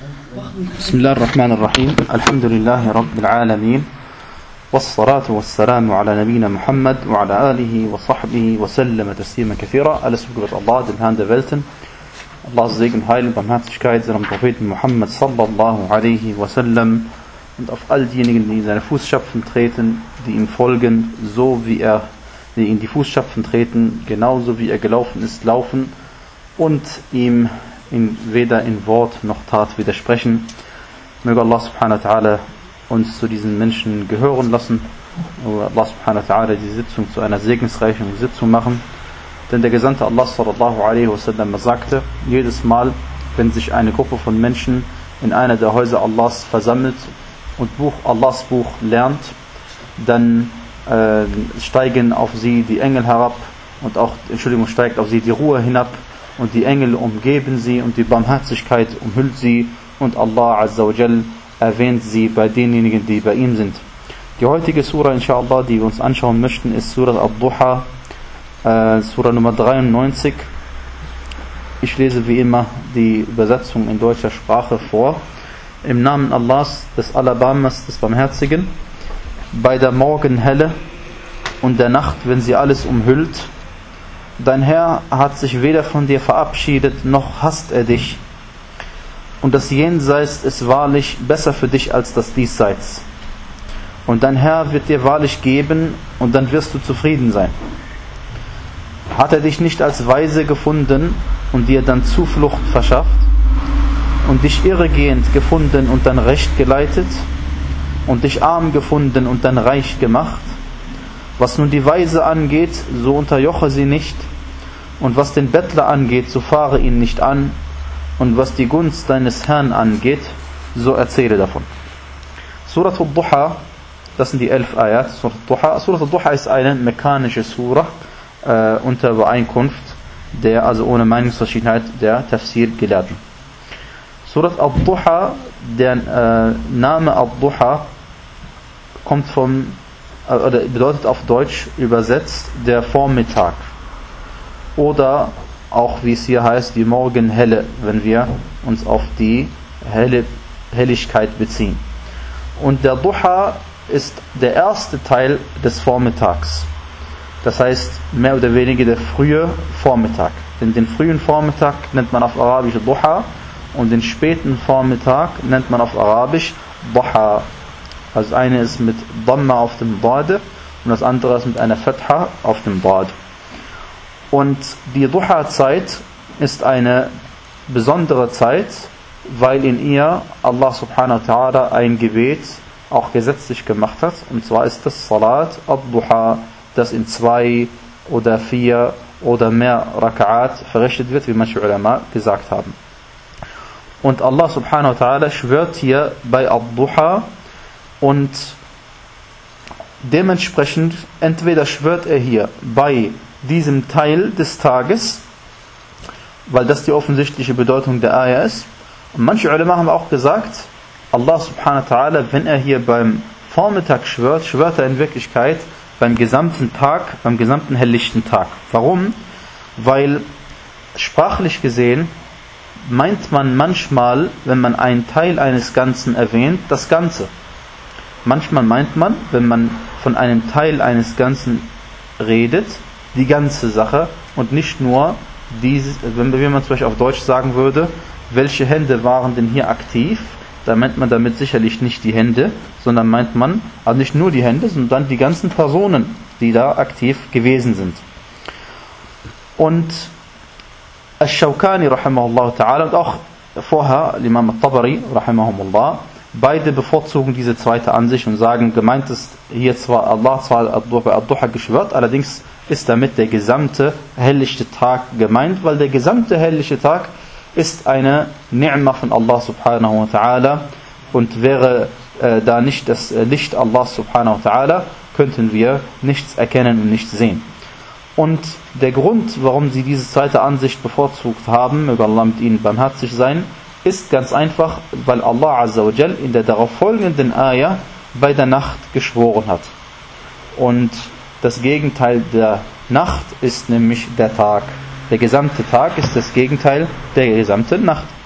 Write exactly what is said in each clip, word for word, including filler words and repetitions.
بسم الله الرحمن الرحيم الحمد لله رب العالمين والصلاة والسلام على نبينا Muhammad وعلى آله وصحبه وسلم تسليما كثيرا. Alles gebührt Allah, dem Herrn der Welten. Allahs Segen, Heil und Barmherzigkeit seinem Propheten Muhammad sallallahu alaihi wasallam und auf all diejenigen, die in seine Fußstapfen treten, die ihm folgen, so wie er, die in die Fußstapfen treten, genauso wie er gelaufen ist, laufen und ihm in, weder in Wort noch Tat widersprechen. Möge Allah subhanahu wa ta'ala uns zu diesen Menschen gehören lassen. Möge Allah subhanahu wa ta'ala die Sitzung zu einer segensreichen Sitzung machen. Denn der Gesandte Allah sallallahu alaihi wasallam sagte, jedes Mal, wenn sich eine Gruppe von Menschen in einer der Häuser Allahs versammelt und Buch, Allahs Buch lernt, dann äh, steigen auf sie die Engel herab und auch, Entschuldigung, steigt auf sie die Ruhe hinab und die Engel umgeben sie und die Barmherzigkeit umhüllt sie und Allah Azza wa Jal erwähnt sie bei denjenigen, die bei ihm sind. Die heutige Surah, inshallah, die wir uns anschauen möchten, ist Surah Ad-Duha, äh, Surah Nummer dreiundneunzig. Ich lese wie immer die Übersetzung in deutscher Sprache vor. Im Namen Allahs, des Alabamas, des Barmherzigen, bei der Morgenhelle und der Nacht, wenn sie alles umhüllt. Dein Herr hat sich weder von dir verabschiedet, noch hasst er dich. Und das Jenseits ist wahrlich besser für dich als das Diesseits. Und dein Herr wird dir wahrlich geben, und dann wirst du zufrieden sein. Hat er dich nicht als Weise gefunden und dir dann Zuflucht verschafft und dich irregehend gefunden und dann recht geleitet und dich arm gefunden und dann reich gemacht? Was nun die Weise angeht, so unterjoche sie nicht, und was den Bettler angeht, so fahre ihn nicht an, und was die Gunst deines Herrn angeht, so erzähle davon. Surah Ad-Duha, das sind die elf Ayat. Surah Ad-Duha, Surah Ad-Duha ist eine mekanische Surah äh, unter Übereinkunft der, also ohne Meinungsverschiedenheit der Tafsir-Gelehrten. Surah Ad-Duha, der äh, Name Ad-Duha kommt vom oder bedeutet auf Deutsch übersetzt der Vormittag oder auch, wie es hier heißt, die Morgenhelle, wenn wir uns auf die helle Helligkeit beziehen. Und der Duha ist der erste Teil des Vormittags. Das heißt, mehr oder weniger der frühe Vormittag. Denn den frühen Vormittag nennt man auf Arabisch Duha und den späten Vormittag nennt man auf Arabisch Duha. Also eine ist mit Dhamma auf dem Dad und das andere ist mit einer Fatha auf dem Dad. Und die Duha-Zeit ist eine besondere Zeit, weil in ihr Allah subhanahu wa ta'ala ein Gebet auch gesetzlich gemacht hat. Und zwar ist das Salat ad-Duha, das in zwei oder vier oder mehr Raka'at verrichtet wird, wie manche Ulama gesagt haben. Und Allah subhanahu wa ta'ala schwört hier bei ad-Duha. Und dementsprechend, entweder schwört er hier bei diesem Teil des Tages, weil das die offensichtliche Bedeutung der Ayah ist. Und manche Ulama haben auch gesagt, Allah subhanahu wa ta'ala, wenn er hier beim Vormittag schwört, schwört er in Wirklichkeit beim gesamten Tag, beim gesamten helllichten Tag. Warum? Weil sprachlich gesehen meint man manchmal, wenn man einen Teil eines Ganzen erwähnt, das Ganze. Manchmal meint man, wenn man von einem Teil eines Ganzen redet, die ganze Sache und nicht nur dieses, wenn man zum Beispiel auf Deutsch sagen würde, welche Hände waren denn hier aktiv, da meint man damit sicherlich nicht die Hände, sondern meint man also nicht nur die Hände, sondern die ganzen Personen, die da aktiv gewesen sind. Und Ash-Shawkani rahimahullah ta'ala und auch vorher Imam al-Tabari rahimahumullah, beide bevorzugen diese zweite Ansicht und sagen, gemeint ist hier zwar Allah zwar bei Ad-Duha geschwört, allerdings ist damit der gesamte helllichte Tag gemeint, weil der gesamte hellliche Tag ist eine Ni'ma von Allah subhanahu wa ta'ala und wäre äh, da nicht das Licht Allah subhanahu wa ta'ala, könnten wir nichts erkennen und nichts sehen. Und der Grund, warum sie diese zweite Ansicht bevorzugt haben, möge Allah mit ihnen barmherzig sein, ist ganz einfach, weil Allah Azza wa Jal in der darauf folgenden Ayah bei der Nacht geschworen hat. Und das Gegenteil der Nacht ist nämlich der Tag. Der gesamte Tag ist das Gegenteil der gesamten Nacht.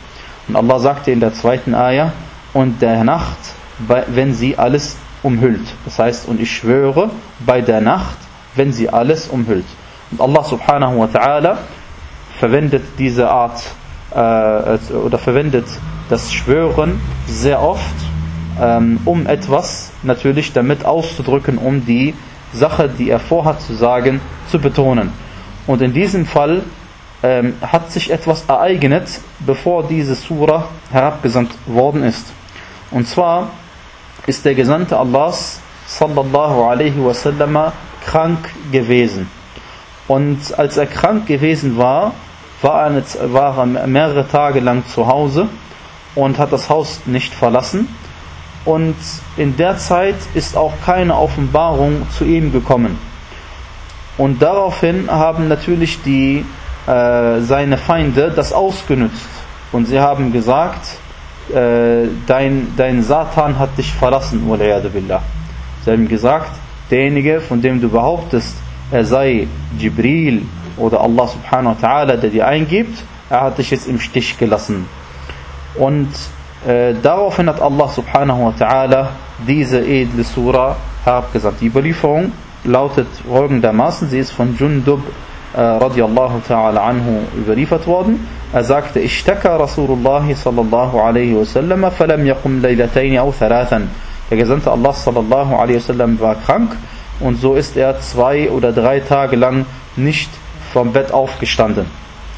Und Allah sagte in der zweiten Ayah, und der Nacht, wenn sie alles umhüllt. Das heißt, und ich schwöre bei der Nacht, wenn sie alles umhüllt. Und Allah subhanahu wa ta'ala verwendet diese Art äh, oder verwendet das Schwören sehr oft, ähm, um etwas natürlich damit auszudrücken, um die Sache, die er vorhat zu sagen, zu betonen. Und in diesem Fall ähm, hat sich etwas ereignet, bevor diese Surah herabgesandt worden ist. Und zwar ist der Gesandte Allahs sallallahu alaihi wasallam krank gewesen. Und als er krank gewesen war, war er, war er mehrere Tage lang zu Hause und hat das Haus nicht verlassen. Und in der Zeit ist auch keine Offenbarung zu ihm gekommen. Und daraufhin haben natürlich die, äh, seine Feinde das ausgenutzt. Und sie haben gesagt, äh, dein, dein Satan hat dich verlassen, waliyadu billah. Sie haben gesagt, derjenige, von dem du behauptest, er sei Jibril oder Allah subhanahu wa ta'ala, der dir eingibt, er hat dich jetzt im Stich gelassen. Und äh, daraufhin hat Allah subhanahu wa ta'ala diese edle Surah herabgesandt. Die Überlieferung lautet folgendermaßen, sie ist von Jundub äh, radiallahu ta'ala anhu überliefert worden. Er sagte, Ishtaka Rasulullah sallallahu alaihi wasallam falam yaqum laylatayn aw thalathan. Der Gesandte Allah sallallahu alaihi wasallam war krank und so ist er zwei oder drei Tage lang nicht vom Bett aufgestanden.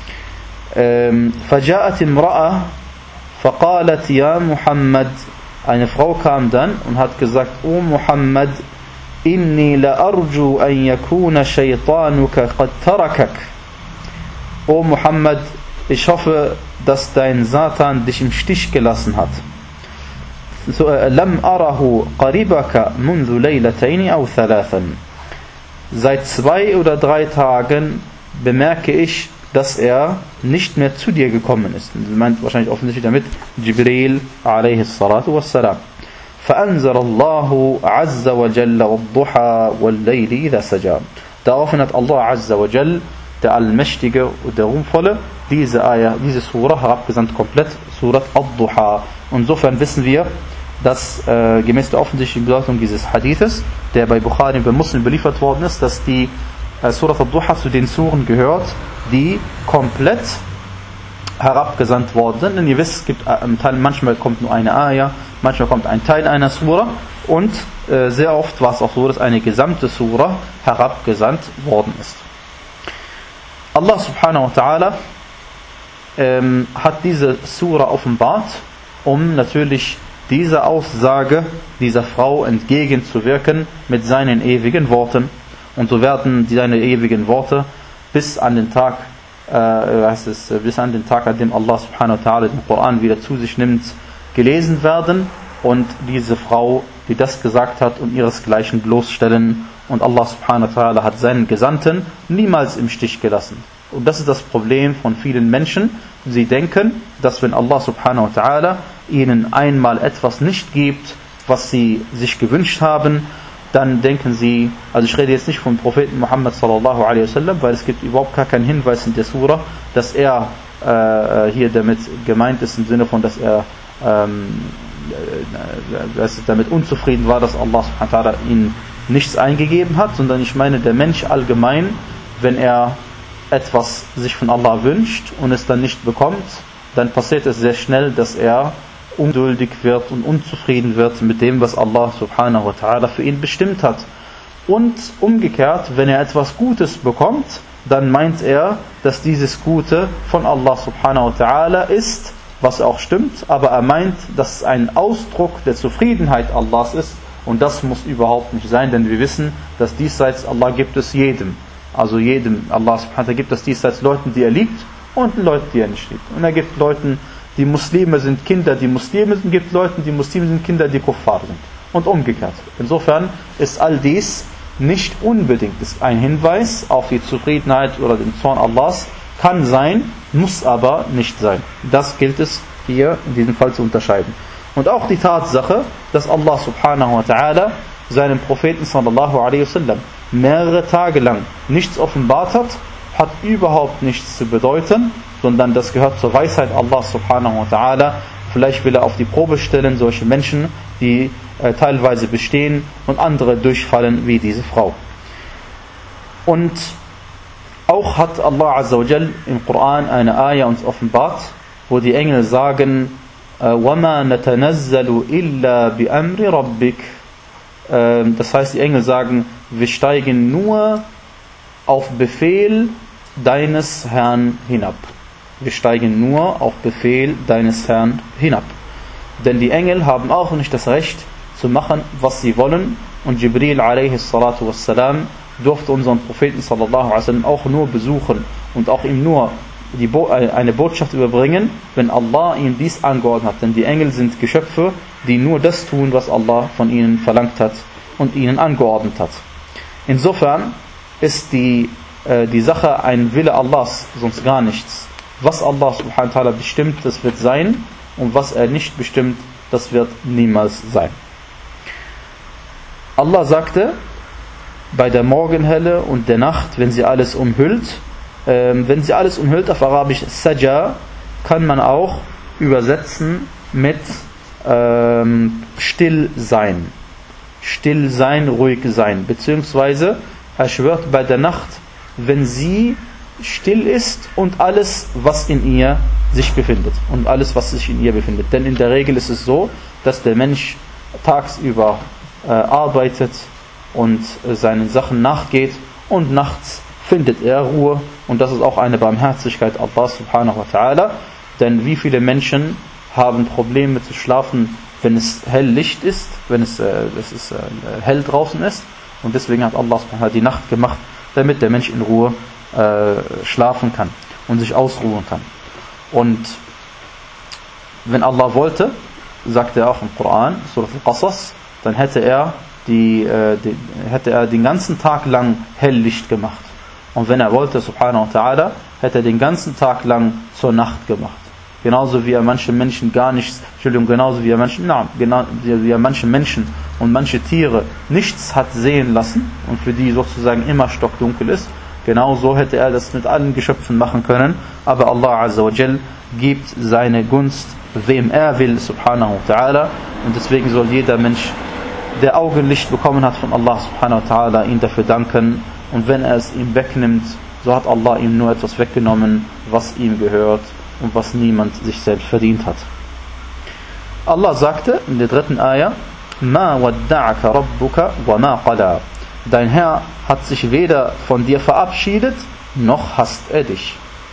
فجاءت امرأة فقالت يا محمد, eine Frau kam dann und hat gesagt, O Muhammad, inni la arju an yakuna shaytanuka qad tarakak. O Muhammad, ich hoffe, dass dein Satan dich im Stich gelassen hat. Lam arahu qaribaka mundu laylatayn aw thalathan. Seit zwei oder drei Tagen bemerke ich, dass er nicht mehr zu dir gekommen ist. Sie meint wahrscheinlich offensichtlich damit Jibril alayhi salatu wassalam. فأنزل الله عز وجل والضحى والليل إذا سجى. Daraufhin hat Allah azza wa jall, der Allmächtige und der Ruhmvolle, diese Ayah, diese Surah herabgesandt komplett, Surat Ad-Duha. Und insofern wissen wir, dass äh, gemäß der offensichtlichen Bedeutung dieses Hadithes, der bei Bukhari und bei Muslim beliefert worden ist, dass die äh, Surat Ad-Duha zu den Suren gehört, die komplett herabgesandt worden sind. Denn ihr wisst, es gibt äh, manchmal kommt nur eine Ayah, manchmal kommt ein Teil einer Surah und äh, sehr oft war es auch so, dass eine gesamte Surah herabgesandt worden ist. Allah subhanahu wa ta'ala ähm, hat diese Surah offenbart, um natürlich dieser Aussage dieser Frau entgegenzuwirken mit seinen ewigen Worten. Und so werden seine ewigen Worte bis an den Tag, äh, heißt es, bis an den Tag, an dem Allah subhanahu wa ta'ala den Koran wieder zu sich nimmt, gelesen werden und diese Frau, die das gesagt hat, und ihresgleichen bloßstellen. Und Allah subhanahu wa ta'ala hat seinen Gesandten niemals im Stich gelassen. Und das ist das Problem von vielen Menschen. Sie denken, dass wenn Allah subhanahu wa ta'ala ihnen einmal etwas nicht gibt, was sie sich gewünscht haben, dann denken sie, also ich rede jetzt nicht vom Propheten Muhammad sallallahu alaihi wasallam, weil es gibt überhaupt gar keinen Hinweis in der Surah, dass er äh, hier damit gemeint ist, im Sinne von, dass er ähm, dass er damit unzufrieden war, dass Allah subhanahu wa ta'ala ihm nichts eingegeben hat, sondern ich meine, der Mensch allgemein, wenn er etwas sich von Allah wünscht und es dann nicht bekommt, dann passiert es sehr schnell, dass er ungeduldig wird und unzufrieden wird mit dem, was Allah subhanahu wa ta'ala für ihn bestimmt hat. Und umgekehrt, wenn er etwas Gutes bekommt, dann meint er, dass dieses Gute von Allah subhanahu wa ta'ala ist, was auch stimmt, aber er meint, dass es ein Ausdruck der Zufriedenheit Allahs ist, und das muss überhaupt nicht sein, denn wir wissen, dass diesseits Allah gibt es jedem. Also jedem, Allah subhanahu wa ta'ala gibt es diesseits Leuten, die er liebt, und Leuten, die er nicht liebt. Und er gibt Leuten, die Muslime sind Kinder, die Muslime sind, gibt Leuten, die Muslime sind Kinder, die Kuffar sind. Und umgekehrt. Insofern ist all dies nicht unbedingt ist ein Hinweis auf die Zufriedenheit oder den Zorn Allahs, kann sein, muss aber nicht sein. Das gilt es hier in diesem Fall zu unterscheiden. Und auch die Tatsache, dass Allah subhanahu wa ta'ala seinem Propheten sallallahu alaihi wasallam mehrere Tage lang nichts offenbart hat, hat überhaupt nichts zu bedeuten, sondern das gehört zur Weisheit Allah subhanahu wa ta'ala. Vielleicht will er auf die Probe stellen, solche Menschen, die äh, teilweise bestehen und andere durchfallen wie diese Frau. Und auch hat Allah Azza wa Jal im Koran eine Ayah uns offenbart, wo die Engel sagen, وَمَا نَتَنَزَّلُ إِلَّا بِأَمْرِ رَبِّكَ. Das heißt, die Engel sagen, wir steigen nur auf Befehl deines Herrn hinab. Wir steigen nur auf Befehl deines Herrn hinab. Denn die Engel haben auch nicht das Recht zu machen, was sie wollen. Und Jibril alaihi salatu wassalam durfte unseren Propheten sallallahu alaihi wasallam auch nur besuchen und auch ihm nur die Bo- eine Botschaft überbringen, wenn Allah ihm dies angeordnet hat. Denn die Engel sind Geschöpfe, die nur das tun, was Allah von ihnen verlangt hat und ihnen angeordnet hat. Insofern ist die, äh, die Sache ein Wille Allahs, sonst gar nichts. Was Allah subhanahu wa ta'ala bestimmt, das wird sein, und was er nicht bestimmt, das wird niemals sein. Allah sagte, bei der Morgenhelle und der Nacht, wenn sie alles umhüllt, ähm, wenn sie alles umhüllt, auf Arabisch Saja, kann man auch übersetzen mit ähm, still sein. Still sein, ruhig sein. Beziehungsweise, er schwört bei der Nacht, wenn sie still ist und alles, was in ihr sich befindet. Und alles, was sich in ihr befindet. Denn in der Regel ist es so, dass der Mensch tagsüber äh, arbeitet und äh, seinen Sachen nachgeht und nachts findet er Ruhe. Und das ist auch eine Barmherzigkeit Allah subhanahu wa ta'ala. Denn wie viele Menschen haben Probleme zu schlafen, wenn es hell Licht ist, wenn es, äh, es ist, äh, hell draußen ist. Und deswegen hat Allah subhanahu wa ta'ala die Nacht gemacht, damit der Mensch in Ruhe äh, schlafen kann und sich ausruhen kann. Und wenn Allah wollte, sagt er auch im Koran, Surah Al-Qasas, dann hätte er, die, äh, die, hätte er den ganzen Tag lang Helllicht gemacht. Und wenn er wollte, subhanahu wa ta'ala, hätte er den ganzen Tag lang zur Nacht gemacht. Genauso wie er manche Menschen gar nichts, Entschuldigung, genauso wie er Menschen, na, genau, wie er manche Menschen und manche Tiere nichts hat sehen lassen und für die sozusagen immer stockdunkel ist, genauso hätte er das mit allen Geschöpfen machen können. Aber Allah Azza wa Jal gibt seine Gunst, wem er will, subhanahu wa ta'ala. Und deswegen soll jeder Mensch, der Augenlicht bekommen hat von Allah subhanahu wa ta'ala, ihn dafür danken. Und wenn er es ihm wegnimmt, so hat Allah ihm nur etwas weggenommen, was ihm gehört und was niemand sich selbst verdient hat. Allah sagte in der dritten Ayah, Ma wadda'aka rabbuka wa ma qala. Dein Herr hat sich weder von dir verabschiedet, noch hasst er dich.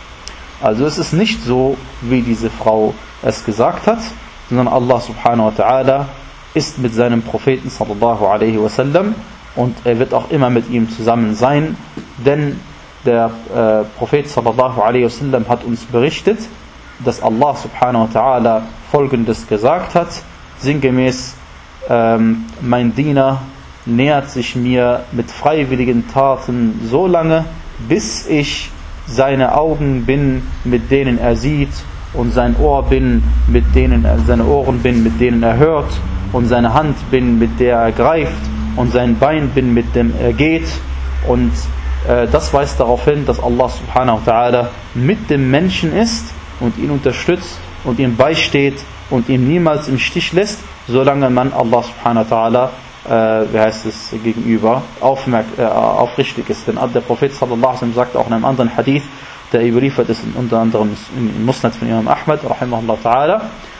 Also es ist nicht so, wie diese Frau es gesagt hat, sondern Allah subhanahu wa ta'ala ist mit seinem Propheten sallallahu alaihi wasallam und er wird auch immer mit ihm zusammen sein, denn der äh, Prophet sallallahu alaihi wasallam hat uns berichtet, dass Allah subhanahu wa ta'ala Folgendes gesagt hat, sinngemäß, ähm, mein Diener nähert sich mir mit freiwilligen Taten so lange, bis ich seine Augen bin, mit denen er sieht, und sein Ohr bin, mit denen er, seine Ohren bin, mit denen er hört, und seine Hand bin, mit der er greift, und sein Bein bin, mit dem er geht. Und äh, das weist darauf hin, dass Allah subhanahu wa ta'ala mit dem Menschen ist und ihn unterstützt und ihm beisteht und ihn niemals im Stich lässt, solange man Allah subhanahu wa ta'ala Äh, wie heißt es, gegenüber aufmerk- äh, aufrichtig ist. Denn der Prophet sallallahu alaihi wasallam sagt auch in einem anderen Hadith, der überliefert ist unter anderem im Musnad von Imam Ahmad rahimahullah ta'ala,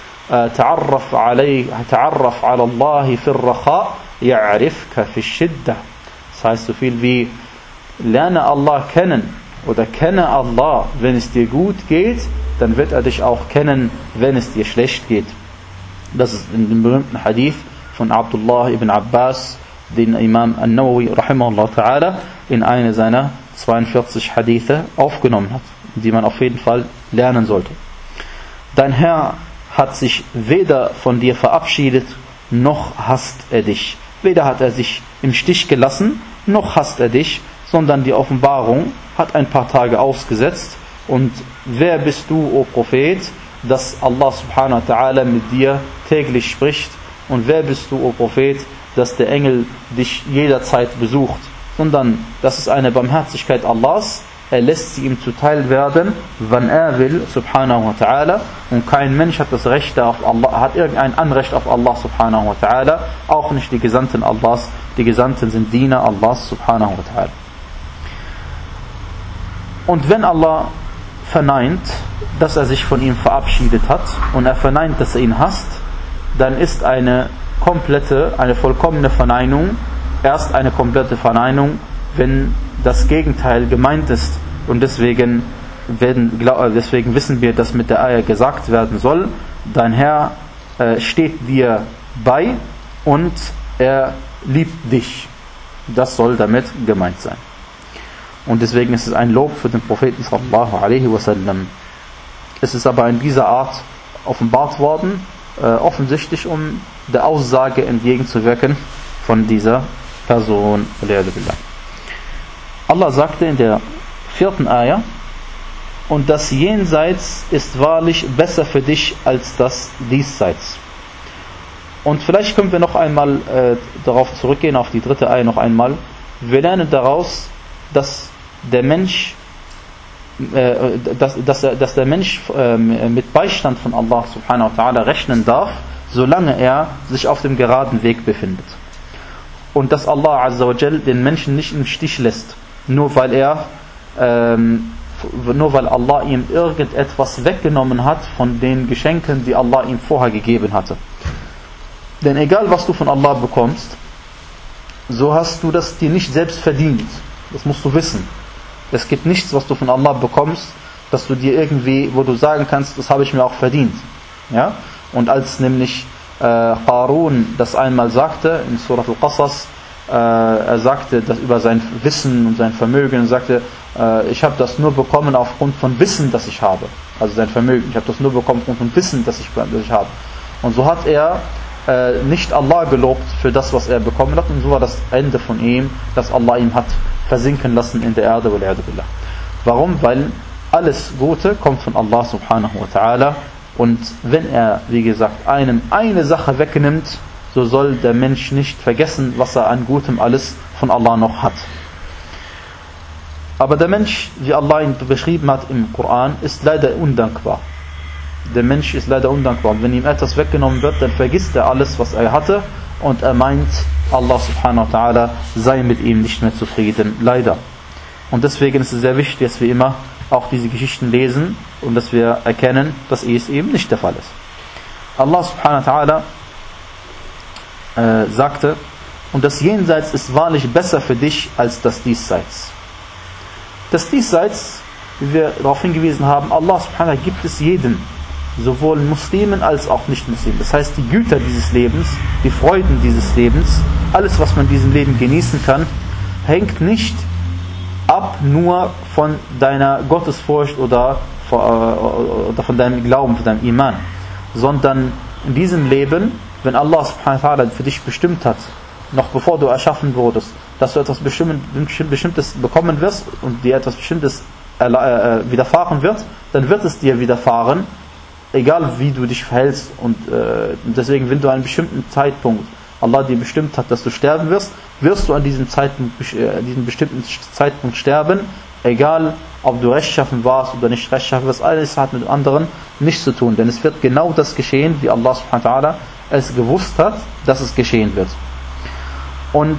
ta'arraf alayhi ta'arraf ala Allah fi ar-raha ya'rifka fi ash-shiddah. Das heißt so viel wie lerne Allah kennen oder kenne Allah, wenn es dir gut geht, dann wird er dich auch kennen, wenn es dir schlecht geht. Das ist in dem berühmten Hadith von Abdullah ibn Abbas, den Imam An-Nawawi rahimahullah ta'ala in eine seiner zweiundvierzig Hadithe aufgenommen hat, die man auf jeden Fall lernen sollte. Dein Herr hat sich weder von dir verabschiedet, noch hasst er dich. Weder hat er sich im Stich gelassen, noch hasst er dich, sondern die Offenbarung hat ein paar Tage ausgesetzt. Und wer bist du, o Prophet, dass Allah subhanahu wa ta'ala mit dir täglich spricht? Und wer bist du, o Prophet, dass der Engel dich jederzeit besucht? Sondern das ist eine Barmherzigkeit Allahs. er lässt sie ihm zuteil werden, wann er will, subhanahu wa ta'ala, und kein Mensch hat das Recht auf Allah, hat irgendein Anrecht auf Allah subhanahu wa ta'ala, auch nicht die Gesandten Allahs, die Gesandten sind Diener Allahs subhanahu wa ta'ala. Und wenn Allah verneint, dass er sich von ihm verabschiedet hat und er verneint, dass er ihn hasst, dann ist eine komplette, eine vollkommene Verneinung erst eine komplette Verneinung, wenn das Gegenteil gemeint ist. Und deswegen, werden, deswegen wissen wir, dass mit der Ayah gesagt werden soll, dein Herr äh, steht dir bei und er liebt dich. Das soll damit gemeint sein. Und deswegen ist es ein Lob für den Propheten sallallahu alaihi wasallam. Es ist aber in dieser Art offenbart worden, äh, offensichtlich um der Aussage entgegenzuwirken von dieser Person. Allah sagte in der vierten Ayah, und das Jenseits ist wahrlich besser für dich als das Diesseits. Und vielleicht können wir noch einmal äh, darauf zurückgehen, auf die dritte Ayah noch einmal. Wir lernen daraus, dass der Mensch, äh, dass, dass, dass der Mensch äh, mit Beistand von Allah subhanahu wa ta'ala rechnen darf, solange er sich auf dem geraden Weg befindet. Und dass Allah azza wa jal den Menschen nicht im Stich lässt, nur weil er, ähm, nur weil Allah ihm irgendetwas weggenommen hat von den Geschenken, die Allah ihm vorher gegeben hatte. Denn egal was du von Allah bekommst, so hast du das dir nicht selbst verdient. Das musst du wissen. Es gibt nichts, was du von Allah bekommst, dass du dir irgendwie, wo du sagen kannst, das habe ich mir auch verdient. Ja? Und als nämlich äh, Qarun das einmal sagte, in Surat al-Qasas, äh, er sagte das über sein Wissen und sein Vermögen, und sagte, äh, ich habe das nur bekommen aufgrund von Wissen, das ich habe. Also sein Vermögen, ich habe das nur bekommen aufgrund von Wissen, das ich, das ich habe. Und so hat er äh, nicht Allah gelobt für das, was er bekommen hat, und so war das Ende von ihm, dass Allah ihm hat versinken lassen in der Erde. Warum? Weil alles Gute kommt von Allah subhanahu wa ta'ala, und wenn er, wie gesagt, einem eine Sache wegnimmt, so soll der Mensch nicht vergessen, was er an Gutem alles von Allah noch hat. Aber der Mensch, wie Allah ihn beschrieben hat im Koran, ist leider undankbar. Der Mensch ist leider undankbar, und wenn ihm etwas weggenommen wird, dann vergisst er alles, was er hatte, und er meint, Allah subhanahu wa ta'ala sei mit ihm nicht mehr zufrieden, leider. Und deswegen ist es sehr wichtig, dass wir immer auch diese Geschichten lesen und dass wir erkennen, dass es eben nicht der Fall ist. Allah subhanahu wa ta'ala äh, sagte, und das Jenseits ist wahrlich besser für dich als das Diesseits. Das Diesseits, wie wir darauf hingewiesen haben, Allah subhanahu wa ta'ala gibt es jedem, sowohl Muslimen als auch Nicht-Muslimen. Das heißt, die Güter dieses Lebens, die Freuden dieses Lebens, alles, was man in diesem Leben genießen kann, hängt nicht ab nur von deiner Gottesfurcht oder von deinem Glauben, von deinem Iman, sondern in diesem Leben, wenn Allah subhanahu wa ta'ala für dich bestimmt hat, noch bevor du erschaffen wurdest, dass du etwas Bestimmtes bekommen wirst und dir etwas Bestimmtes widerfahren wird, dann wird es dir widerfahren, egal wie du dich verhältst. Und äh, deswegen, wenn du an einem bestimmten Zeitpunkt Allah dir bestimmt hat, dass du sterben wirst, wirst du an diesem Zeitpunkt, äh, diesem bestimmten Zeitpunkt sterben, egal ob du rechtschaffen warst oder nicht rechtschaffen wirst. Alles hat mit dem anderen nichts zu tun, denn es wird genau das geschehen, wie Allah subhanahu wa ta'ala es gewusst hat, dass es geschehen wird. Und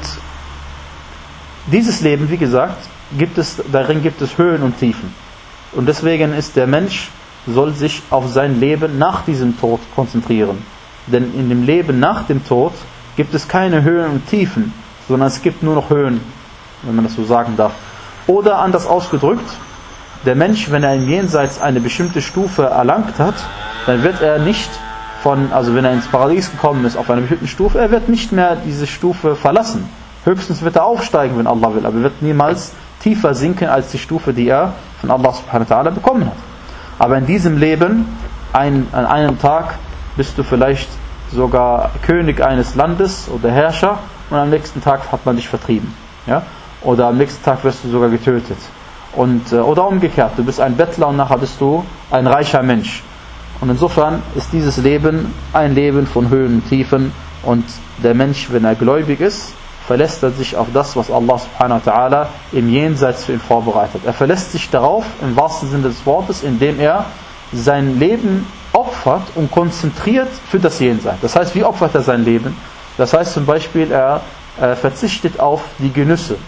dieses Leben, wie gesagt, gibt es, darin gibt es Höhen und Tiefen. Und deswegen ist der Mensch, soll sich auf sein Leben nach diesem Tod konzentrieren. Denn in dem Leben nach dem Tod gibt es keine Höhen und Tiefen, sondern es gibt nur noch Höhen, wenn man das so sagen darf. Oder anders ausgedrückt, der Mensch, wenn er im Jenseits eine bestimmte Stufe erlangt hat, dann wird er nicht von, also wenn er ins Paradies gekommen ist, auf einer bestimmten Stufe, er wird nicht mehr diese Stufe verlassen. Höchstens wird er aufsteigen, wenn Allah will, aber er wird niemals tiefer sinken als die Stufe, die er von Allah subhanahu wa ta'ala bekommen hat. Aber in diesem Leben, ein, an einem Tag, bist du vielleicht sogar König eines Landes oder Herrscher, und am nächsten Tag hat man dich vertrieben. Ja? Oder am nächsten Tag wirst du sogar getötet. Und, oder umgekehrt, du bist ein Bettler und nachher bist du ein reicher Mensch. Und insofern ist dieses Leben ein Leben von Höhen und Tiefen, und der Mensch, wenn er gläubig ist, verlässt er sich auf das, was Allah subhanahu wa ta'ala im Jenseits für ihn vorbereitet. Er verlässt sich darauf, im wahrsten Sinne des Wortes, indem er sein Leben opfert und konzentriert für das Jenseits. Das heißt, wie opfert er sein Leben? Das heißt zum Beispiel, er äh, verzichtet auf die Genüsse.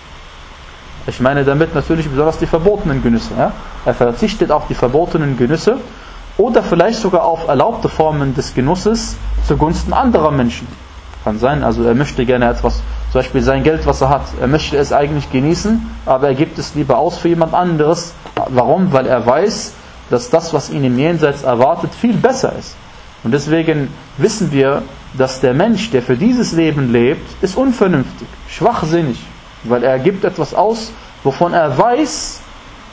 Ich meine damit natürlich besonders die verbotenen Genüsse. Ja? Er verzichtet auf die verbotenen Genüsse oder vielleicht sogar auf erlaubte Formen des Genusses zugunsten anderer Menschen. Kann sein, also er möchte gerne etwas, zum Beispiel sein Geld, was er hat, er möchte es eigentlich genießen, aber er gibt es lieber aus für jemand anderes. Warum? Weil er weiß, dass das, was ihn im Jenseits erwartet, viel besser ist. Und deswegen wissen wir, dass der Mensch, der für dieses Leben lebt, ist unvernünftig, schwachsinnig, weil er gibt etwas aus, wovon er weiß,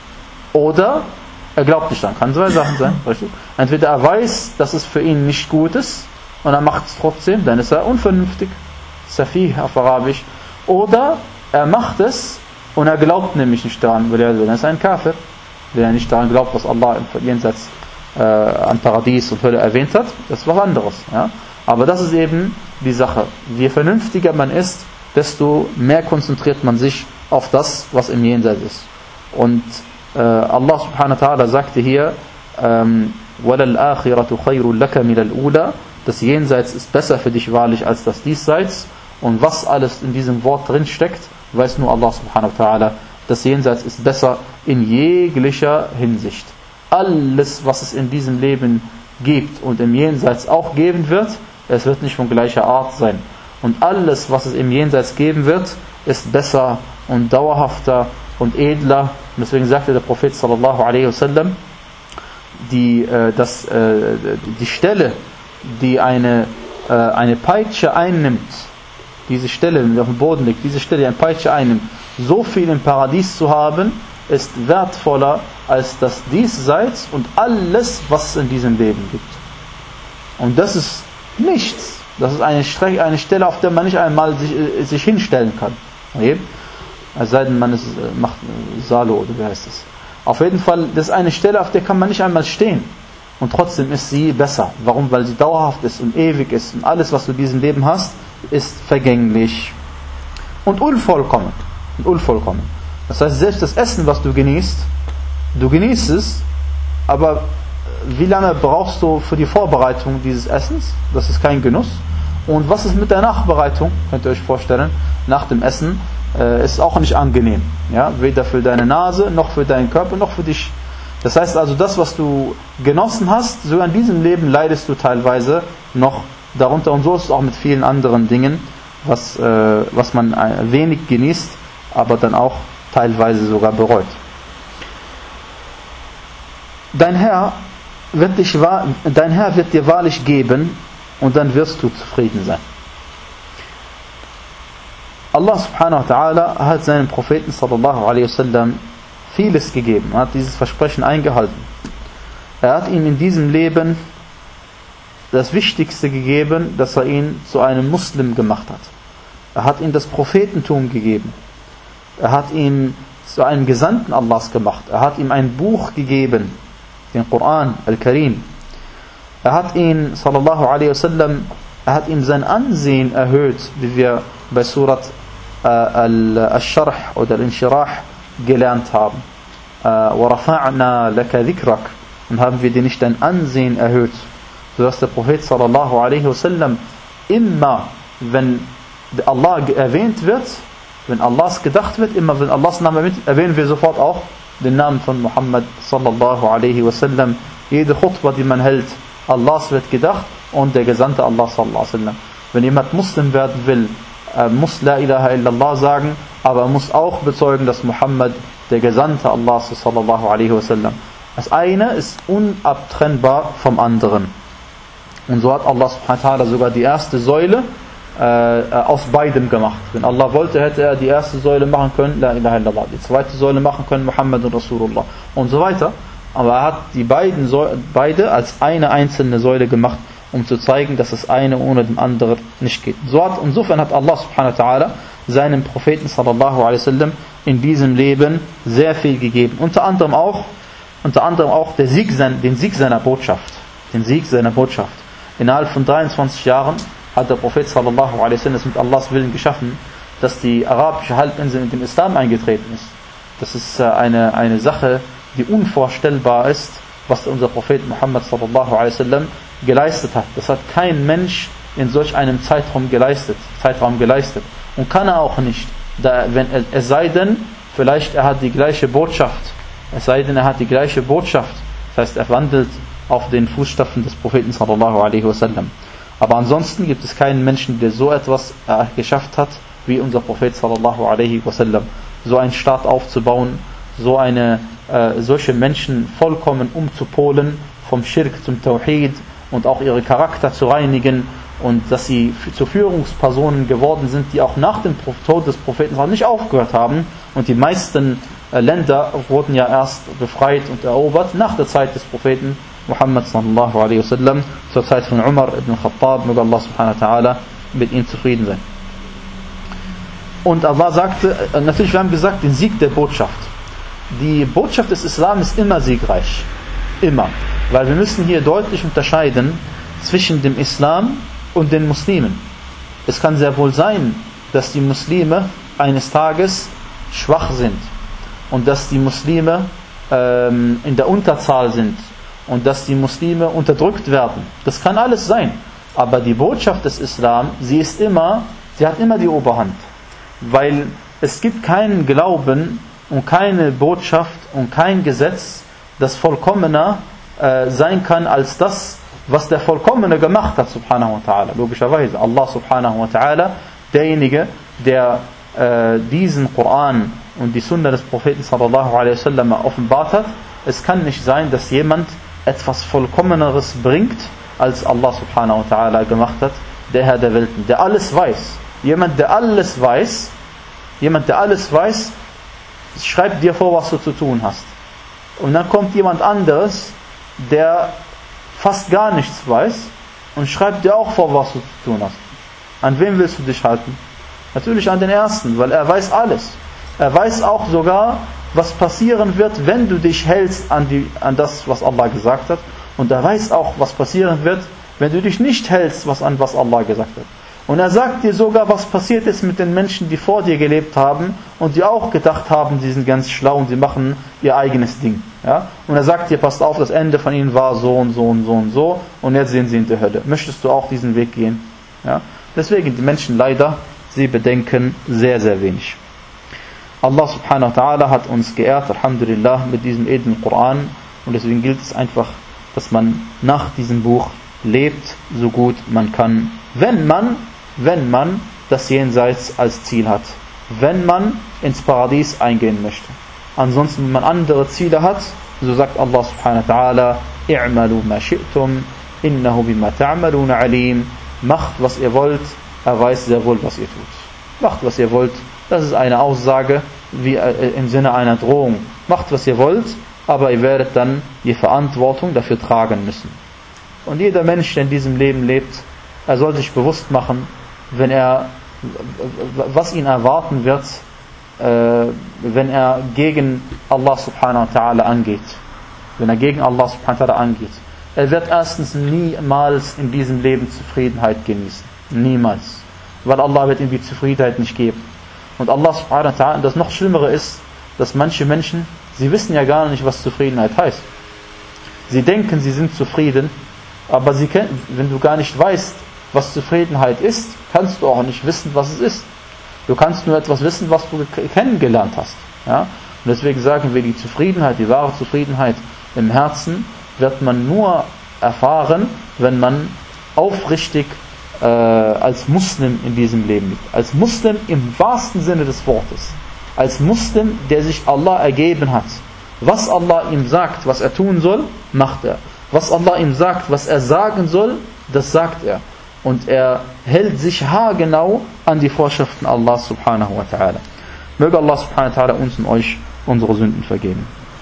oder er glaubt nicht an. Kann zwei Sachen sein. Richtig? Entweder er weiß, dass es für ihn nicht gut ist, und er macht es trotzdem, dann ist er unvernünftig, Safih auf Arabisch, oder er macht es und er glaubt nämlich nicht daran, weil er ist ein Kafir, wenn er nicht daran glaubt, was Allah im Jenseits äh, an Paradies und Hölle erwähnt hat. Das ist was anderes. Ja? Aber das ist eben die Sache. Je vernünftiger man ist, desto mehr konzentriert man sich auf das, was im Jenseits ist. Und äh, Allah subhanahu wa ta'ala sagte hier, ähm, وَلَلْآخِرَةُ خَيْرٌ لَكَ مِنَ الْأُولَى. Das Jenseits ist besser für dich wahrlich als das Diesseits. Und was alles in diesem Wort drin steckt, weiß nur Allah subhanahu wa ta'ala. Das Jenseits ist besser in jeglicher Hinsicht. Alles, was es in diesem Leben gibt und im Jenseits auch geben wird, es wird nicht von gleicher Art sein. Und alles, was es im Jenseits geben wird, ist besser und dauerhafter und edler. Und deswegen sagte der Prophet sallallahu alaihi wasallam, die, äh, dass, äh, die Stelle, die eine, äh, eine Peitsche einnimmt, diese Stelle, die auf dem Boden liegt, diese Stelle, die eine Peitsche einnimmt, so viel im Paradies zu haben, ist wertvoller als das Diesseits und alles, was es in diesem Leben gibt. Und das ist nichts. Das ist eine, Strecke, eine Stelle, auf der man nicht einmal sich, sich hinstellen kann. Okay? Es sei denn, man ist, macht Salo oder wie heißt das? Auf jeden Fall, das ist eine Stelle, auf der kann man nicht einmal stehen. Und trotzdem ist sie besser. Warum? Weil sie dauerhaft ist und ewig ist. Und alles, was du in diesem Leben hast, ist vergänglich. Und unvollkommen. Und unvollkommen. Das heißt, selbst das Essen, was du genießt, du genießt es, aber wie lange brauchst du für die Vorbereitung dieses Essens? Das ist kein Genuss. Und was ist mit der Nachbereitung? Könnt ihr euch vorstellen, nach dem Essen äh, ist auch nicht angenehm. Ja? Weder für deine Nase, noch für deinen Körper, noch für dich. Das heißt also, das, was du genossen hast, sogar in diesem Leben leidest du teilweise noch darunter. Und so ist es auch mit vielen anderen Dingen, was, äh, was man ein wenig genießt, aber dann auch teilweise sogar bereut. Dein Herr wird dich, dein Herr wird dir wahrlich geben und dann wirst du zufrieden sein. Allah subhanahu wa ta'ala hat seinem Propheten sallallahu alaihi wasallam vieles gegeben. Er hat dieses Versprechen eingehalten. Er hat ihm in diesem Leben das Wichtigste gegeben, dass er ihn zu einem Muslim gemacht hat. Er hat ihm das Prophetentum gegeben. Er hat ihn zu einem Gesandten Allahs gemacht. Er hat ihm ein Buch gegeben, den Koran, Al-Karim. Er hat ihn, sallallahu alaihi wasallam, er hat ihm sein Ansehen erhöht, wie wir bei Surat äh, Al-Sharh oder Al-Inshirah gelernt haben. وَرَفَعْنَا لَكَ ذِكْرَكَ. Und haben wir dir nicht dein Ansehen erhöht, sodass der Prophet sallallahu alaihi wasallam immer, wenn Allah erwähnt wird, wenn Allahs gedacht wird, immer wenn Allahs Name erwähnt, erwähnen wir sofort auch den Namen von Muhammad sallallahu alaihi wasallam. Jede Khutbah, die man hält, Allahs wird gedacht und der Gesandte Allah sallallahu alaihi wasallam. Wenn jemand Muslim werden will, er muss La ilaha illallah sagen, aber er muss auch bezeugen, dass Muhammad der Gesandte Allah sallallahu alaihi wasallam. Das eine ist unabtrennbar vom anderen. Und so hat Allah subhanahu wa ta'ala sogar die erste Säule äh, aus beidem gemacht. Wenn Allah wollte, hätte er die erste Säule machen können, La ilaha illallah. Die zweite Säule machen können, Muhammad und Rasulullah. Und so weiter. Aber er hat die beiden Säule, beide als eine einzelne Säule gemacht, um zu zeigen, dass das eine ohne dem anderen nicht geht. So hat, insofern hat Allah subhanahu wa ta'ala seinem Propheten sallallahu alaihi wasallam in diesem Leben sehr viel gegeben. Unter anderem auch, unter anderem auch der Sieg, den Sieg seiner Botschaft. Den Sieg seiner Botschaft. Innerhalb von dreiundzwanzig Jahren hat der Prophet sallallahu alaihi wasallam es mit Allahs Willen geschaffen, dass die arabische Halbinsel in den Islam eingetreten ist. Das ist eine, eine Sache, die unvorstellbar ist, was unser Prophet Muhammad sallallahu alaihi wasallam geleistet hat. Das hat kein Mensch in solch einem Zeitraum geleistet, Zeitraum geleistet. Und kann er auch nicht, da, wenn, es sei denn, vielleicht er hat die gleiche Botschaft, es sei denn, er hat die gleiche Botschaft, das heißt, er wandelt auf den Fußstapfen des Propheten sallallahu alaihi wasallam. Aber ansonsten gibt es keinen Menschen, der so etwas äh, geschafft hat, wie unser Prophet sallallahu alaihi wasallam. So einen Staat aufzubauen, so eine, äh, solche Menschen vollkommen umzupolen, vom Schirk zum Tawhid und auch ihre Charakter zu reinigen und dass sie zu Führungspersonen geworden sind, die auch nach dem Tod des Propheten nicht aufgehört haben. Und die meisten äh, Länder wurden ja erst befreit und erobert nach der Zeit des Propheten Muhammad sallallahu alaihi wasallam, zur Zeit von Umar ibn Khattab, möge Allah subhanahu wa ta'ala mit ihm zufrieden sein. Und Allah sagte, natürlich, wir haben gesagt, den Sieg der Botschaft. Die Botschaft des Islam ist immer siegreich. Immer. Weil wir müssen hier deutlich unterscheiden zwischen dem Islam und den Muslimen. Es kann sehr wohl sein, dass die Muslime eines Tages schwach sind und dass die Muslime ähm, in der Unterzahl sind und dass die Muslime unterdrückt werden. Das kann alles sein. Aber die Botschaft des Islam, sie ist immer, sie hat immer die Oberhand. Weil es gibt keinen Glauben und keine Botschaft und kein Gesetz, das vollkommener äh, sein kann als das, was der Vollkommene gemacht hat, subhanahu wa ta'ala. Logischerweise, Allah subhanahu wa ta'ala, derjenige, der äh, diesen Koran und die Sunna des Propheten sallallahu alaihi wasallam offenbart hat. Es kann nicht sein, dass jemand etwas Vollkommeneres bringt, als Allah subhanahu wa ta'ala gemacht hat, der Herr der Welten, der alles weiß. Jemand, der alles weiß, jemand, der alles weiß, schreibt dir vor, was du zu tun hast. Und dann kommt jemand anderes, der fast gar nichts weiß und schreibt dir auch vor, was du zu tun hast. An wem willst du dich halten? Natürlich an den Ersten, weil er weiß alles. Er weiß auch sogar, was passieren wird, wenn du dich hältst an, die, an das, was Allah gesagt hat. Und er weiß auch, was passieren wird, wenn du dich nicht hältst, was an was Allah gesagt hat. Und er sagt dir sogar, was passiert ist mit den Menschen, die vor dir gelebt haben und die auch gedacht haben, sie sind ganz schlau und sie machen ihr eigenes Ding. Ja? Und er sagt dir, passt auf, das Ende von ihnen war so und so und so und so und jetzt sind sie in der Hölle. Möchtest du auch diesen Weg gehen? Ja? Deswegen, die Menschen leider, sie bedenken sehr, sehr wenig. Allah subhanahu wa ta'ala hat uns geehrt, alhamdulillah, mit diesem edlen Koran und deswegen gilt es einfach, dass man nach diesem Buch lebt, so gut man kann, wenn man wenn man das Jenseits als Ziel hat, wenn man ins Paradies eingehen möchte. Ansonsten, wenn man andere Ziele hat, so sagt Allah subhanahu wa ta'ala, i'malu ma shi'tum, innahu bima ta'maluna alim, macht was ihr wollt, er weiß sehr wohl, was ihr tut. Macht was ihr wollt, das ist eine Aussage wie im Sinne einer Drohung. Macht was ihr wollt, aber ihr werdet dann die Verantwortung dafür tragen müssen. Und jeder Mensch, der in diesem Leben lebt, er soll sich bewusst machen, wenn er, was ihn erwarten wird, äh, wenn er gegen Allah subhanahu wa ta'ala angeht. Wenn er gegen Allah subhanahu wa ta'ala angeht. Er wird erstens niemals in diesem Leben Zufriedenheit genießen. Niemals. Weil Allah wird ihm die Zufriedenheit nicht geben. Und Allah subhanahu wa ta'ala, das noch Schlimmere ist, dass manche Menschen, sie wissen ja gar nicht, was Zufriedenheit heißt. Sie denken, sie sind zufrieden, aber sie können, wenn du gar nicht weißt, was Zufriedenheit ist, kannst du auch nicht wissen, was es ist. Du kannst nur etwas wissen, was du kennengelernt hast. Ja? Und deswegen sagen wir, die Zufriedenheit, die wahre Zufriedenheit im Herzen wird man nur erfahren, wenn man aufrichtig äh, als Muslim in diesem Leben lebt. Als Muslim im wahrsten Sinne des Wortes. Als Muslim, der sich Allah ergeben hat. Was Allah ihm sagt, was er tun soll, macht er. Was Allah ihm sagt, was er sagen soll, das sagt er. Und er hält sich haargenau an die Vorschriften Allah subhanahu wa ta'ala. Möge Allah subhanahu wa ta'ala uns und euch unsere Sünden vergeben.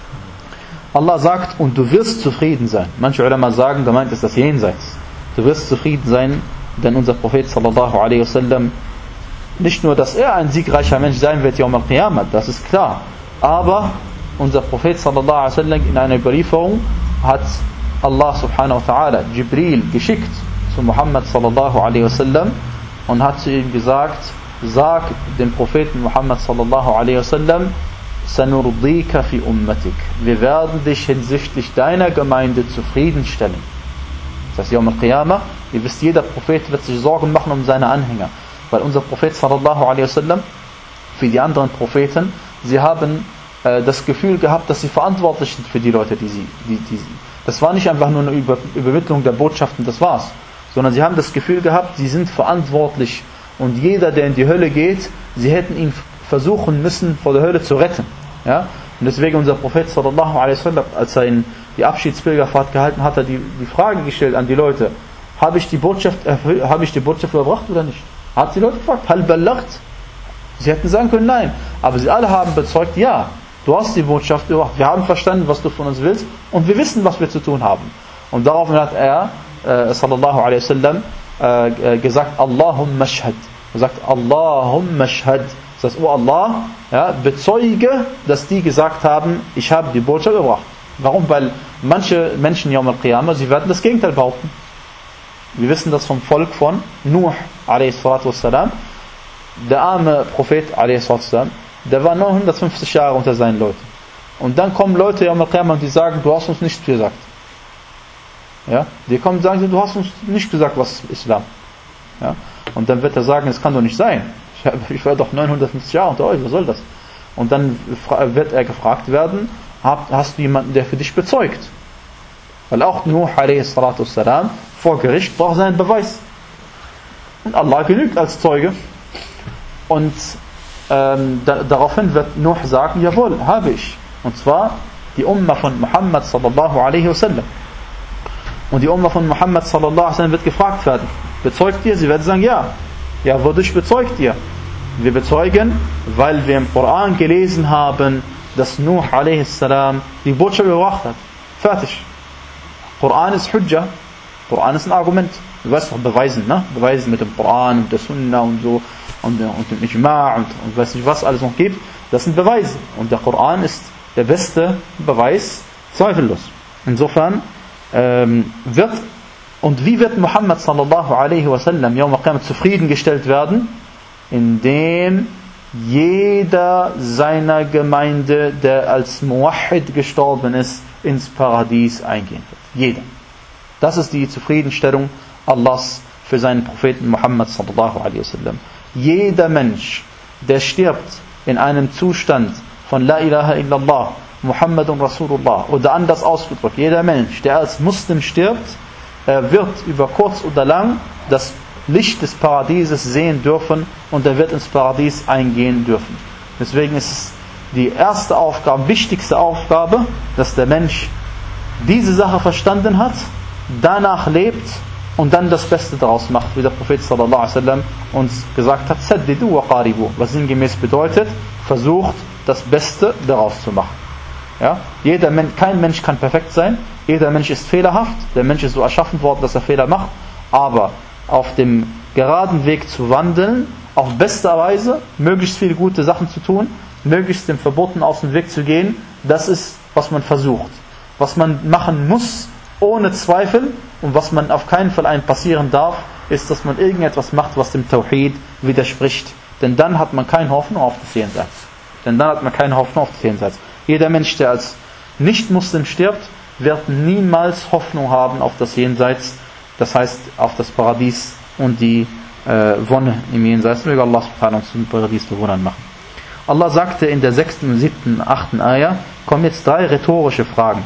Allah sagt, und du wirst zufrieden sein. Manche Ulama sagen, da meint es das Jenseits. Du wirst zufrieden sein, denn unser Prophet sallallahu alaihi wasallam, nicht nur, dass er ein siegreicher Mensch sein wird, Yawm al-Qiyamah, das ist klar. Aber unser Prophet sallallahu alaihi wasallam in einer Überlieferung hat Allah subhanahu wa ta'ala Jibril geschickt zu Muhammad sallallahu alaihi wasallam und hat zu ihm gesagt, sag dem Propheten Muhammad sallallahu alaihi wasallam, sanurdika fi ummatik. Wir werden dich hinsichtlich deiner Gemeinde zufriedenstellen. Das heißt, Yawm al-Qiyamah, ihr wisst, jeder Prophet wird sich Sorgen machen um seine Anhänger. Weil unser Prophet sallallahu alaihi wasallam, wie die anderen Propheten, sie haben äh, das Gefühl gehabt, dass sie verantwortlich sind für die Leute, die sie, die, die das war nicht einfach nur eine Über Übermittlung der Botschaften, das war's, sondern sie haben das Gefühl gehabt, sie sind verantwortlich und jeder, der in die Hölle geht, sie hätten ihn versuchen müssen, vor der Hölle zu retten. Ja? Und deswegen unser Prophet sallallahu alaihi wasallam, als er in die Abschiedspilgerfahrt gehalten hat, hat er die, die Frage gestellt an die Leute, habe ich die Botschaft, habe ich die Botschaft überbracht oder nicht? Hat die Leute gefragt, hal ballagt? Sie hätten sagen können, nein. Aber sie alle haben bezeugt, ja, du hast die Botschaft überbracht. Wir haben verstanden, was du von uns willst und wir wissen, was wir zu tun haben. Und daraufhin hat er, äh, sallallahu alaihi wasallam, äh, gesagt, Allahumma shahad. Er sagt, Allahumma shahad. Das heißt, oh Allah, ja, bezeuge, dass die gesagt haben, ich habe die Botschaft überbracht. Warum? Weil manche Menschen Yawm al-Qiyamah, sie werden das Gegenteil behaupten. Wir wissen das vom Volk von Nuh, wassalam. Der arme Prophet, wassalam, der war neunhundertfünfzig Jahre unter seinen Leuten. Und dann kommen Leute Yawm al-Qiyamah und die sagen, du hast uns nichts gesagt. Ja? Die kommen und sagen, du hast uns nicht gesagt, was ist Islam. Ja? Und dann wird er sagen, es kann doch nicht sein. Ich war doch neunhundertfünfzig Jahre unter euch, was soll das? Und dann wird er gefragt werden, hast du jemanden, der für dich bezeugt? Weil auch Nuh wassalam, vor Gericht braucht er einen Beweis. Und Allah genügt als Zeuge. Und ähm, da, daraufhin wird Nuh sagen, jawohl, habe ich. Und zwar die Umma von Muhammad sallallahu alaihi wasallam. Und die Umma von Muhammad sallallahu alaihi wasallam wird gefragt werden, bezeugt ihr? Sie werden sagen, ja. Ja, wodurch bezeugt ihr? Wir bezeugen, weil wir im Koran gelesen haben, dass Nuh alaihi salam die Botschaft überbracht hat. Fertig. Koran ist Hujja. Koran ist ein Argument. Du weißt doch, beweisen, ne? Beweisen mit dem Koran und der Sunna und so und, und dem Ijma' und, und weiß nicht, was alles noch gibt. Das sind Beweise. Und der Koran ist der beste Beweis, zweifellos. Insofern ähm, wird und wie wird Muhammad sallallahu alaihi wasallam Yawm al-Qiyamah zufriedengestellt werden? Indem jeder seiner Gemeinde, der als Muwahhid gestorben ist, ins Paradies eingehen wird. Jeder. Das ist die Zufriedenstellung Allahs für seinen Propheten Muhammad sallallahu alaihi wasallam. Jeder Mensch, der stirbt in einem Zustand von La ilaha illallah, Muhammadun Rasulullah, oder anders ausgedrückt, jeder Mensch, der als Muslim stirbt, er wird über kurz oder lang das Licht des Paradieses sehen dürfen und er wird ins Paradies eingehen dürfen. Deswegen ist es die erste Aufgabe, wichtigste Aufgabe, dass der Mensch diese Sache verstanden hat, danach lebt und dann das Beste daraus macht, wie der Prophet sallallahu alaihi wasallam uns gesagt hat, Saddidu wa qaribu, was sinngemäß bedeutet, versucht das Beste daraus zu machen. Ja? Jeder Mensch, kein Mensch kann perfekt sein, jeder Mensch ist fehlerhaft, der Mensch ist so erschaffen worden, dass er Fehler macht, aber auf dem geraden Weg zu wandeln, auf beste Weise, möglichst viele gute Sachen zu tun, möglichst dem Verboten aus dem Weg zu gehen, das ist, was man versucht. Was man machen muss, ohne Zweifel, und was man auf keinen Fall einem passieren darf, ist, dass man irgendetwas macht, was dem Tawhid widerspricht. Denn dann hat man keine Hoffnung auf das Jenseits. Denn dann hat man keine Hoffnung auf das Jenseits. Jeder Mensch, der als Nicht-Muslim stirbt, wird niemals Hoffnung haben auf das Jenseits, das heißt auf das Paradies und die äh, Wonne im Jenseits. Möge Allah subhanahu uns zum Paradies bewohnern machen. Allah sagte in der sechsten, siebten, achten Ayah, kommen jetzt drei rhetorische Fragen.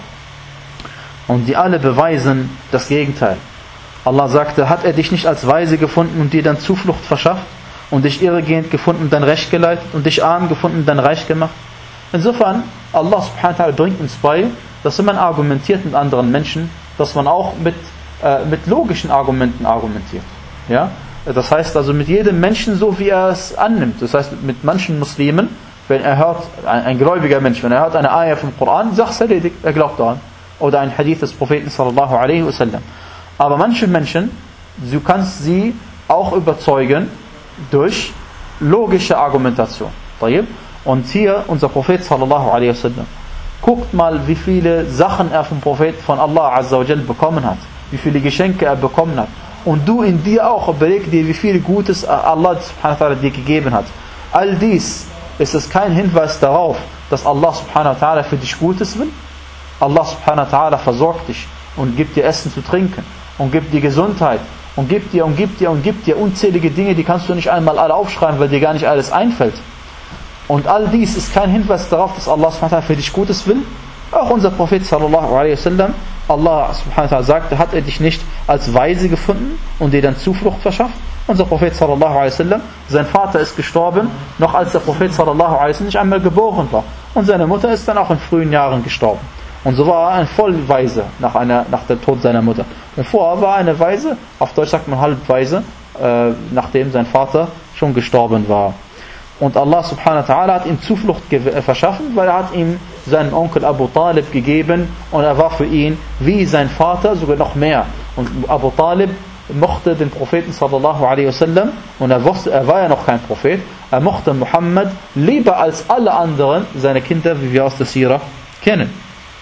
Und die alle beweisen das Gegenteil. Allah sagte, hat er dich nicht als Weise gefunden und dir dann Zuflucht verschafft und dich irregehend gefunden und dann recht geleitet und dich arm gefunden und dann reich gemacht? Insofern, Allah subhanahu wa ta'ala bringt uns bei, dass wenn man argumentiert mit anderen Menschen, dass man auch mit, äh, mit logischen Argumenten argumentiert. Ja? Das heißt also mit jedem Menschen so, wie er es annimmt. Das heißt mit manchen Muslimen, wenn er hört, ein, ein gläubiger Mensch, wenn er hört eine Ayah vom Koran, sagt es erledigt, er glaubt daran. Oder ein Hadith des Propheten sallallahu alaihi wasallam. Aber manche Menschen, du kannst sie auch überzeugen durch logische Argumentation. Und hier unser Prophet sallallahu alaihi wasallam. Guckt mal, wie viele Sachen er vom Propheten von Allah azza wa jal bekommen hat. Wie viele Geschenke er bekommen hat. und du in dir auch. Überleg dir, wie viel Gutes Allah subhanahu wa ta'ala dir gegeben hat. All dies ist es kein Hinweis darauf, dass Allah subhanahu wa ta'ala für dich Gutes will. Allah subhanahu wa ta'ala versorgt dich und gibt dir Essen zu trinken und gibt dir Gesundheit und gibt dir und gibt dir und gibt dir unzählige Dinge, die kannst du nicht einmal alle aufschreiben, weil dir gar nicht alles einfällt. Und all dies ist kein Hinweis darauf, dass Allah subhanahu wa ta'ala für dich Gutes will. Auch unser Prophet sallallahu alaihi wasallam, Allah subhanahu wa ta'ala sagte, hat er dich nicht als Weise gefunden und dir dann Zuflucht verschafft? Unser Prophet sallallahu alaihi wasallam, sein Vater ist gestorben, noch als der Prophet sallallahu alaihi wasallam nicht einmal geboren war. Und seine Mutter ist dann auch in frühen Jahren gestorben. Und so war er ein Vollweise nach, einer, nach dem Tod seiner Mutter. Und vorher war er eine Weise, auf Deutsch sagt man Halbweise, äh, nachdem sein Vater schon gestorben war. Und Allah subhanahu wa ta'ala hat ihm Zuflucht verschaffen, weil er hat ihm seinen Onkel Abu Talib gegeben und er war für ihn wie sein Vater, sogar noch mehr. Und Abu Talib mochte den Propheten sallallahu alaihi wasallam und er wusste, er war ja noch kein Prophet, er mochte Muhammad lieber als alle anderen seine Kinder, wie wir aus der Sira kennen.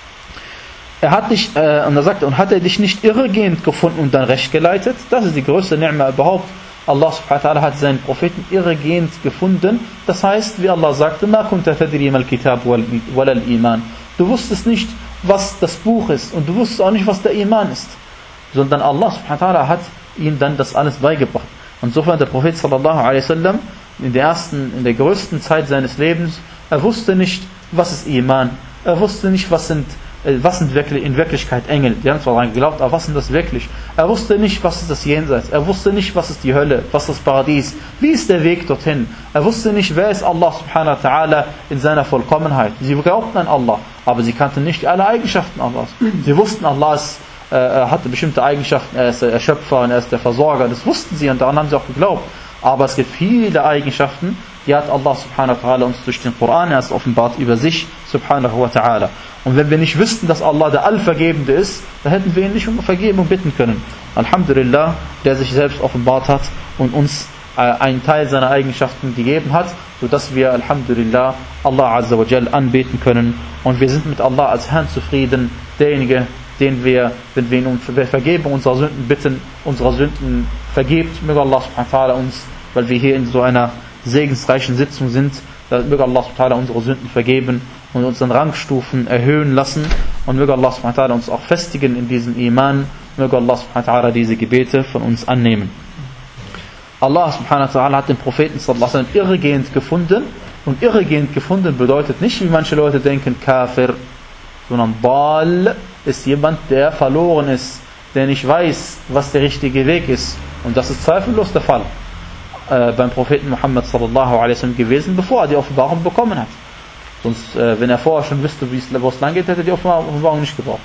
Er hat dich, äh, und er sagte, und hat er dich nicht irregehend gefunden und dann recht geleitet? Das ist die größte Ni'ma überhaupt. Allah subhanahu wa ta'ala hat seinen Propheten irregehend gefunden. Das heißt, wie Allah sagte, Ma kunta tadri mal kitab wal al-iman. Du wusstest nicht, was das Buch ist und du wusstest auch nicht, was der Iman ist. Sondern Allah subhanahu wa ta'ala hat ihm dann das alles beigebracht. Und insofern der Prophet sallallahu alaihi wasallam in der ersten, in der größten Zeit seines Lebens, er wusste nicht, was ist Iman. Er wusste nicht, was sind Was sind wirklich, in Wirklichkeit Engel? Die haben zwar daran geglaubt, aber was sind das wirklich? Er wusste nicht, was ist das Jenseits. Er wusste nicht, was ist die Hölle, was ist das Paradies. Wie ist der Weg dorthin? Er wusste nicht, wer ist Allah subhanahu wa ta'ala in seiner Vollkommenheit. Sie glaubten an Allah, aber sie kannten nicht alle Eigenschaften Allahs. Sie wussten, Allah ist, äh, hatte bestimmte Eigenschaften, er ist der Schöpfer und er ist der Versorger. Das wussten sie und daran haben sie auch geglaubt. Aber es gibt viele Eigenschaften, die hat Allah subhanahu wa ta'ala uns durch den Koran erst offenbart über sich subhanahu wa ta'ala. Und wenn wir nicht wüssten, dass Allah der Allvergebende ist, dann hätten wir ihn nicht um Vergebung bitten können. Alhamdulillah, der sich selbst offenbart hat und uns äh, einen Teil seiner Eigenschaften gegeben hat, sodass wir Alhamdulillah Allah azza wa jal anbeten können. Und wir sind mit Allah als Herrn zufrieden, derjenige, den wir, wenn wir ihn um Vergebung unserer Sünden bitten, unsere Sünden vergibt. Möge Allah subhanahu wa ta'ala uns, weil wir hier in so einer segensreichen Sitzung sind, möge Allah subhanahu wa ta'ala unsere Sünden vergeben und unseren Rangstufen erhöhen lassen und möge Allah subhanahu wa ta'ala uns auch festigen in diesem Iman, möge Allah subhanahu wa ta'ala diese Gebete von uns annehmen. Allah subhanahu wa ta'ala hat den Propheten sallallahu alaihi wasallam irregehend gefunden und irregehend gefunden bedeutet nicht, wie manche Leute denken, Kafir, sondern Dal ist jemand, der verloren ist, der nicht weiß, was der richtige Weg ist, und das ist zweifellos der Fall äh, beim Propheten Muhammad sallallahu alaihi wasallam gewesen, bevor er die Offenbarung bekommen hat. Sonst, äh, wenn er vorher schon wüsste, wo es lang geht, hätte er die Offenbarung nicht gebraucht.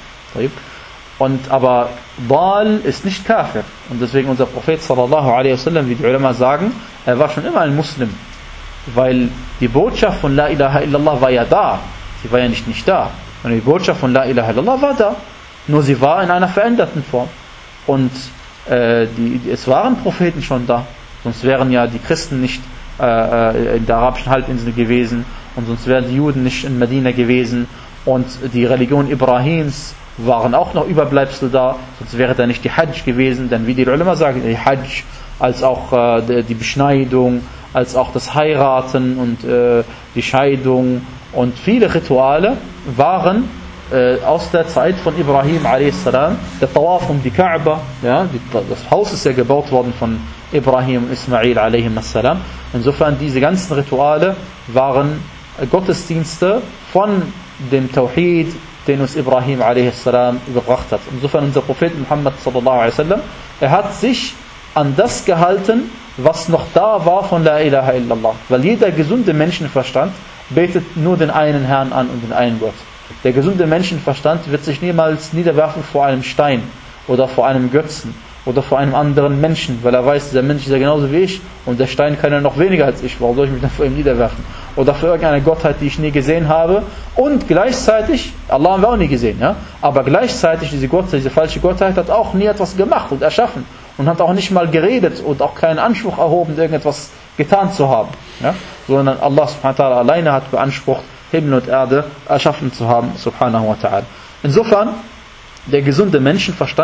Und, aber Dal ist nicht Kafir. Und deswegen unser Prophet sallallahu alaihi wasallam, wie die Ulama sagen, er war schon immer ein Muslim. Weil die Botschaft von La ilaha illallah war ja da. Sie war ja nicht nicht da. Und die Botschaft von La ilaha illallah war da. Nur sie war in einer veränderten Form. Und äh, die, es waren Propheten schon da. Sonst wären ja die Christen nicht äh, in der arabischen Halbinsel gewesen. Und sonst wären die Juden nicht in Medina gewesen. Und die Religion Ibrahims waren auch noch Überbleibsel da. Sonst wäre da nicht die Hajj gewesen. Denn wie die Ulama sagen, die Hajj, als auch äh, die Beschneidung, als auch das Heiraten und äh, die Scheidung und viele Rituale waren äh, aus der Zeit von Ibrahim a s. Der Tawaf um die Kaaba, ja, die, das Haus ist ja gebaut worden von Ibrahim und Ismail a s. Insofern diese ganzen Rituale waren Gottesdienste von dem Tawhid, den uns Ibrahim a s. gebracht hat. Insofern unser Prophet Muhammad sallallahu alaihi wasallam, er hat sich an das gehalten, was noch da war von La ilaha illallah. Weil jeder gesunde Menschenverstand betet nur den einen Herrn an und den einen Gott. Der gesunde Menschenverstand wird sich niemals niederwerfen vor einem Stein oder vor einem Götzen oder vor einem anderen Menschen, weil er weiß, dieser Mensch ist ja genauso wie ich und der Stein kann ja noch weniger als ich. Warum soll ich mich dann vor ihm niederwerfen? Oder für irgendeine Gottheit, die ich nie gesehen habe. Und gleichzeitig, Allah haben wir auch nie gesehen, ja? Aber gleichzeitig diese Gottheit, diese falsche Gottheit hat auch nie etwas gemacht und erschaffen und hat auch nicht mal geredet und auch keinen Anspruch erhoben, irgendetwas getan zu haben, ja? Sondern Allah subhanahu wa ta'ala alleine hat beansprucht, Himmel und Erde erschaffen zu haben, subhanahu wa ta'ala. Insofern, der gesunde Menschenverstand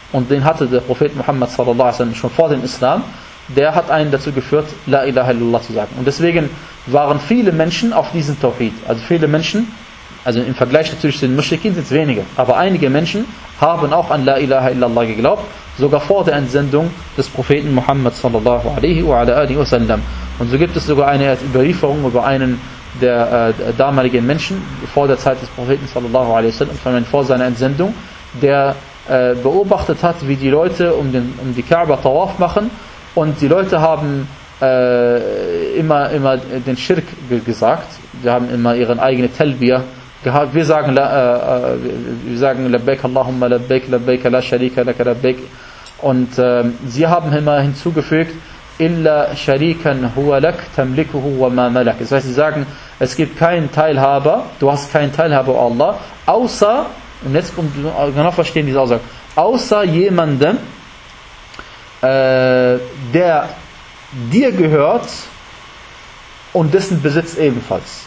und den hatte der Prophet Muhammad sallallahu alaihi wasallam schon vor dem Islam, der hat einen dazu geführt, La ilaha illallah zu sagen. Und deswegen waren viele Menschen auf diesen Tawhid. Also viele Menschen, also im Vergleich natürlich zu den Muschrikin sind es wenige, aber einige Menschen haben auch an La ilaha illallah geglaubt, sogar vor der Entsendung des Propheten Muhammad sallallahu alaihi wa ala alihi wasallam. Und so gibt es sogar eine Überlieferung über einen der äh, damaligen Menschen vor der Zeit des Propheten sallallahu alaihi wasallam, vor seiner Entsendung, der äh, beobachtet hat, wie die Leute um, den, um die Kaaba Tawaf machen, und die Leute haben äh, immer, immer den Schirk gesagt, sie haben immer ihren eigenen Talbiyah gehabt. Wir sagen, äh, äh, wir sagen Labbaik Allahumma Labbaik, Labbaik la sharika laka Labbaik, und äh, sie haben immer hinzugefügt, Illa sharikan huwa lak tamlikuhu wa ma malak. Das heißt, sie sagen, es gibt keinen Teilhaber, du hast keinen Teilhaber, oh Allah, außer, und jetzt kommt, genau verstehen diese Aussage, außer jemandem, äh, der dir gehört und dessen Besitz ebenfalls.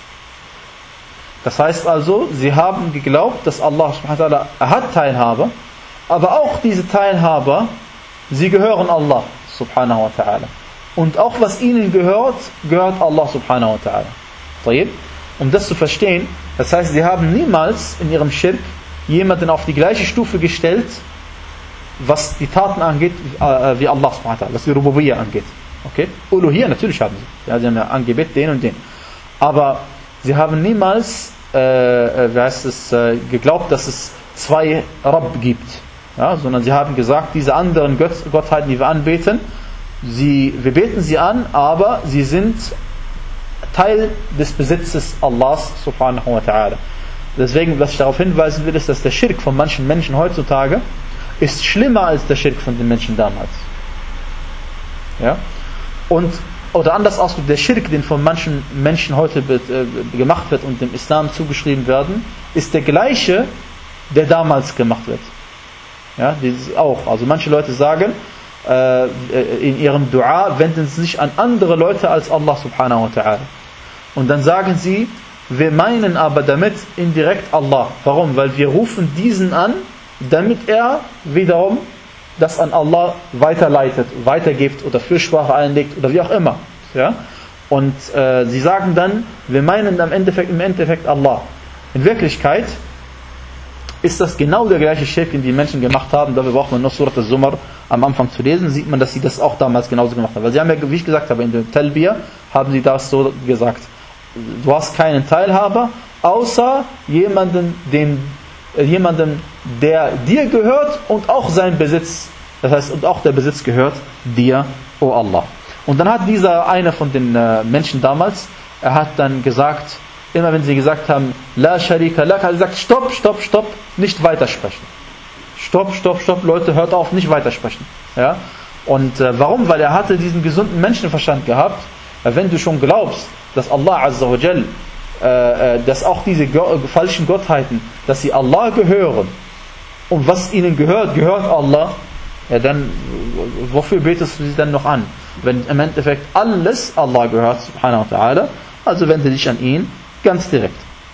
Das heißt also, sie haben geglaubt, dass Allah subhanahu wa ta'ala hat Teilhaber, aber auch diese Teilhaber, sie gehören Allah subhanahu wa ta'ala. Und auch was ihnen gehört, gehört Allah subhanahu wa ta'ala. Um das zu verstehen, das heißt, sie haben niemals in ihrem Schirk jemanden auf die gleiche Stufe gestellt, was die Taten angeht, äh, wie Allah subhanahu wa ta'ala, was die Rububiyyah angeht. Okay? Uluhiyyah natürlich haben sie. Ja, sie haben ja angebetet den und den. Aber sie haben niemals äh, wie heißt es, äh, geglaubt, dass es zwei Rabb gibt. Ja, sondern sie haben gesagt, diese anderen Gott, Gottheiten, die wir anbeten, sie, wir beten sie an, aber sie sind Teil des Besitzes Allahs subhanahu wa ta'ala. Deswegen, was ich darauf hinweisen will, ist, dass der Schirk von manchen Menschen heutzutage ist schlimmer als der Schirk von den Menschen damals. Ja? Und, oder anders ausgedrückt, der Schirk, den von manchen Menschen heute be, äh, gemacht wird und dem Islam zugeschrieben werden, ist der gleiche, der damals gemacht wird. Ja, dieses auch. Also manche Leute sagen, äh, in ihrem Dua wenden sie sich an andere Leute als Allah subhanahu wa ta'ala. Und dann sagen sie, wir meinen aber damit indirekt Allah. Warum? Weil wir rufen diesen an, damit er wiederum das an Allah weiterleitet, weitergibt oder Fürsprache einlegt oder wie auch immer. Ja? Und äh, sie sagen dann, wir meinen im Endeffekt, im Endeffekt Allah. In Wirklichkeit ist das genau der gleiche Schirk, den die Menschen gemacht haben. Dafür braucht man nur Surat al-Zumar am Anfang zu lesen, sieht man, dass sie das auch damals genauso gemacht haben. Weil sie haben ja, wie ich gesagt habe, in der Talbiyah haben sie das so gesagt. Du hast keinen Teilhaber, außer jemanden, den, äh, jemanden, der dir gehört und auch sein Besitz, das heißt, und auch der Besitz gehört dir, o Allah. Und dann hat dieser eine von den äh, Menschen damals, er hat dann gesagt, immer wenn sie gesagt haben, La sharika lak, hat er gesagt, stopp, stopp, stopp, nicht weitersprechen. Stopp, stopp, stopp, Leute, hört auf, nicht weitersprechen. Ja? Und äh, warum? Weil er hatte diesen gesunden Menschenverstand gehabt. Äh, wenn du schon glaubst, dass Allah Azza wa Jal, äh, äh, dass auch diese go- äh, falschen Gottheiten, dass sie Allah gehören, und was ihnen gehört, gehört Allah, ja, dann wofür betest du sie dann noch an? Wenn im Endeffekt alles Allah gehört, subhanahu wa ta'ala, also wende dich an ihn ganz direkt.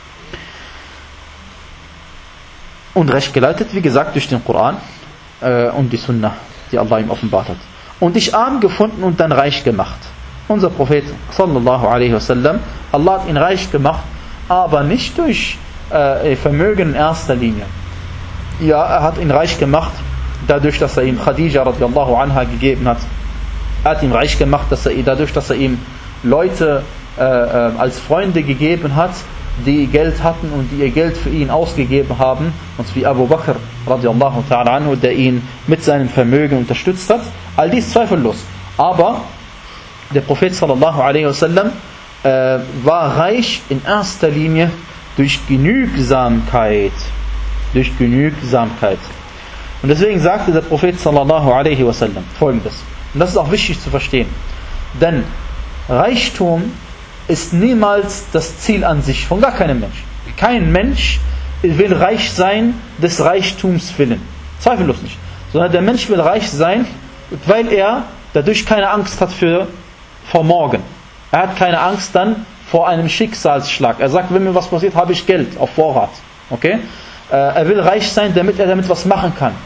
Und recht geleitet, wie gesagt, durch den Koran äh, und die Sunnah, die Allah ihm offenbart hat. Und dich arm gefunden und dann reich gemacht. Unser Prophet sallallahu alaihi wasallam, Allah hat ihn reich gemacht, aber nicht durch äh, Vermögen in erster Linie. Ja, er hat ihn reich gemacht, dadurch, dass er ihm Khadija radiallahu anha gegeben hat. Er hat ihn reich gemacht, dass er, dadurch, dass er ihm Leute äh, äh, als Freunde gegeben hat, die Geld hatten und die ihr Geld für ihn ausgegeben haben, und wie Abu Bakr radiallahu ta'ala anhu, der ihn mit seinem Vermögen unterstützt hat. All dies zweifellos. Aber der Prophet sallallahu alaihi wasallam äh, war reich in erster Linie durch Genügsamkeit. Durch Genügsamkeit. Und deswegen sagte der Prophet sallallahu alaihi wasallam Folgendes. Und das ist auch wichtig zu verstehen. Denn Reichtum ist niemals das Ziel an sich von gar keinem Menschen. Kein Mensch will reich sein des Reichtums willen. Zweifellos nicht. Sondern der Mensch will reich sein, weil er dadurch keine Angst hat für, vor morgen. Er hat keine Angst dann vor einem Schicksalsschlag. Er sagt, wenn mir was passiert, habe ich Geld auf Vorrat. Okay? Er will reich sein, damit er damit was machen kann.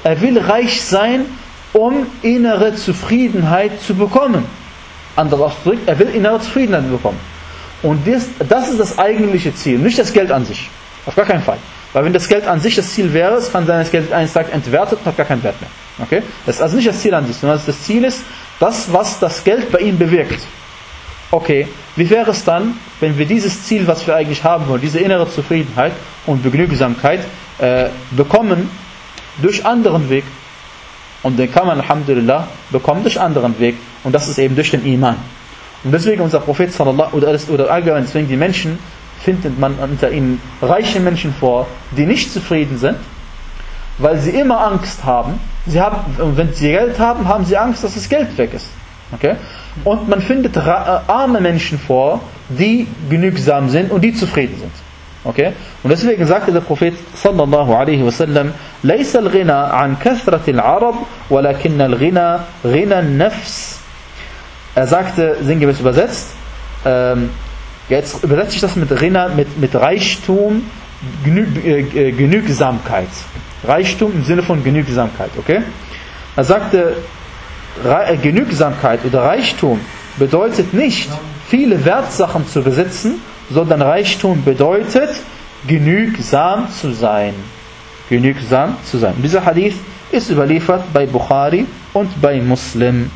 er will reich sein, um innere Zufriedenheit zu bekommen. Anders ausgedrückt, er will innere Zufriedenheit bekommen. Und das, das ist das eigentliche Ziel, nicht das Geld an sich. Auf gar keinen Fall. Weil wenn das Geld an sich das Ziel wäre, es kann sein, dass das Geld eines Tages entwertet und hat gar keinen Wert mehr. Okay? Das ist also nicht das Ziel an sich, sondern das Ziel ist, das, was das Geld bei ihm bewirkt. Okay, wie wäre es dann, wenn wir dieses Ziel, was wir eigentlich haben wollen, diese innere Zufriedenheit und Begnügsamkeit äh, bekommen durch anderen Weg? Und den kann man, Alhamdulillah, bekommen durch anderen Weg. Und das ist eben durch den Iman. Und deswegen unser Prophet sallallahu oder, oder allgemein, deswegen die Menschen, findet man unter ihnen reiche Menschen vor, die nicht zufrieden sind, weil sie immer Angst haben. Sie haben, wenn sie Geld haben, haben sie Angst, dass das Geld weg ist. Okay? Und man findet arme Menschen vor, die genügsam sind und die zufrieden sind. Okay? Und deswegen sagte der Prophet sallallahu alaihi wasallam: "Laysa al-ghina an kathrati al-arab, walakin al-ghina ghina an-nafs." Er sagte, sinngemäß übersetzt, ähm, jetzt übersetze ich das mit Ghina, mit, mit Reichtum, Genü, äh, Genügsamkeit. Reichtum im Sinne von Genügsamkeit, okay? Er sagte, Re- Genügsamkeit oder Reichtum bedeutet nicht, viele Wertsachen zu besitzen, sondern Reichtum bedeutet, genügsam zu sein. Genügsam zu sein. Und dieser Hadith ist überliefert bei Bukhari und bei Muslim.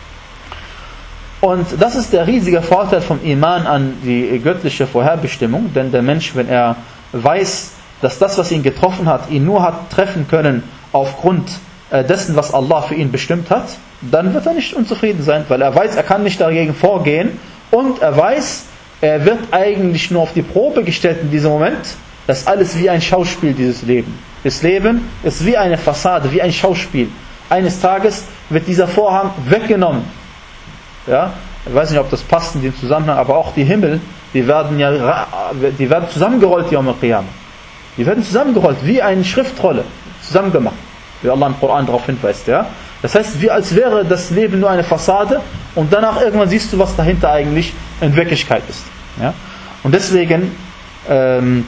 Und das ist der riesige Vorteil vom Iman an die göttliche Vorherbestimmung, denn der Mensch, wenn er weiß, dass das, was ihn getroffen hat, ihn nur hat treffen können aufgrund dessen, was Allah für ihn bestimmt hat, dann wird er nicht unzufrieden sein, weil er weiß, er kann nicht dagegen vorgehen und er weiß, er wird eigentlich nur auf die Probe gestellt in diesem Moment. Das ist alles wie ein Schauspiel, dieses Leben. Das Leben ist wie eine Fassade, wie ein Schauspiel. Eines Tages wird dieser Vorhang weggenommen. Ja, ich weiß nicht, ob das passt in dem Zusammenhang, aber auch die Himmel, die werden ja, die werden zusammengerollt, Yawm al-Qiyamah. Die werden zusammengerollt, wie eine Schriftrolle, zusammengemacht, wie Allah im Koran darauf hinweist. Ja? Das heißt, wie als wäre das Leben nur eine Fassade und danach irgendwann siehst du, was dahinter eigentlich in Wirklichkeit ist. Ja? Und deswegen, ähm,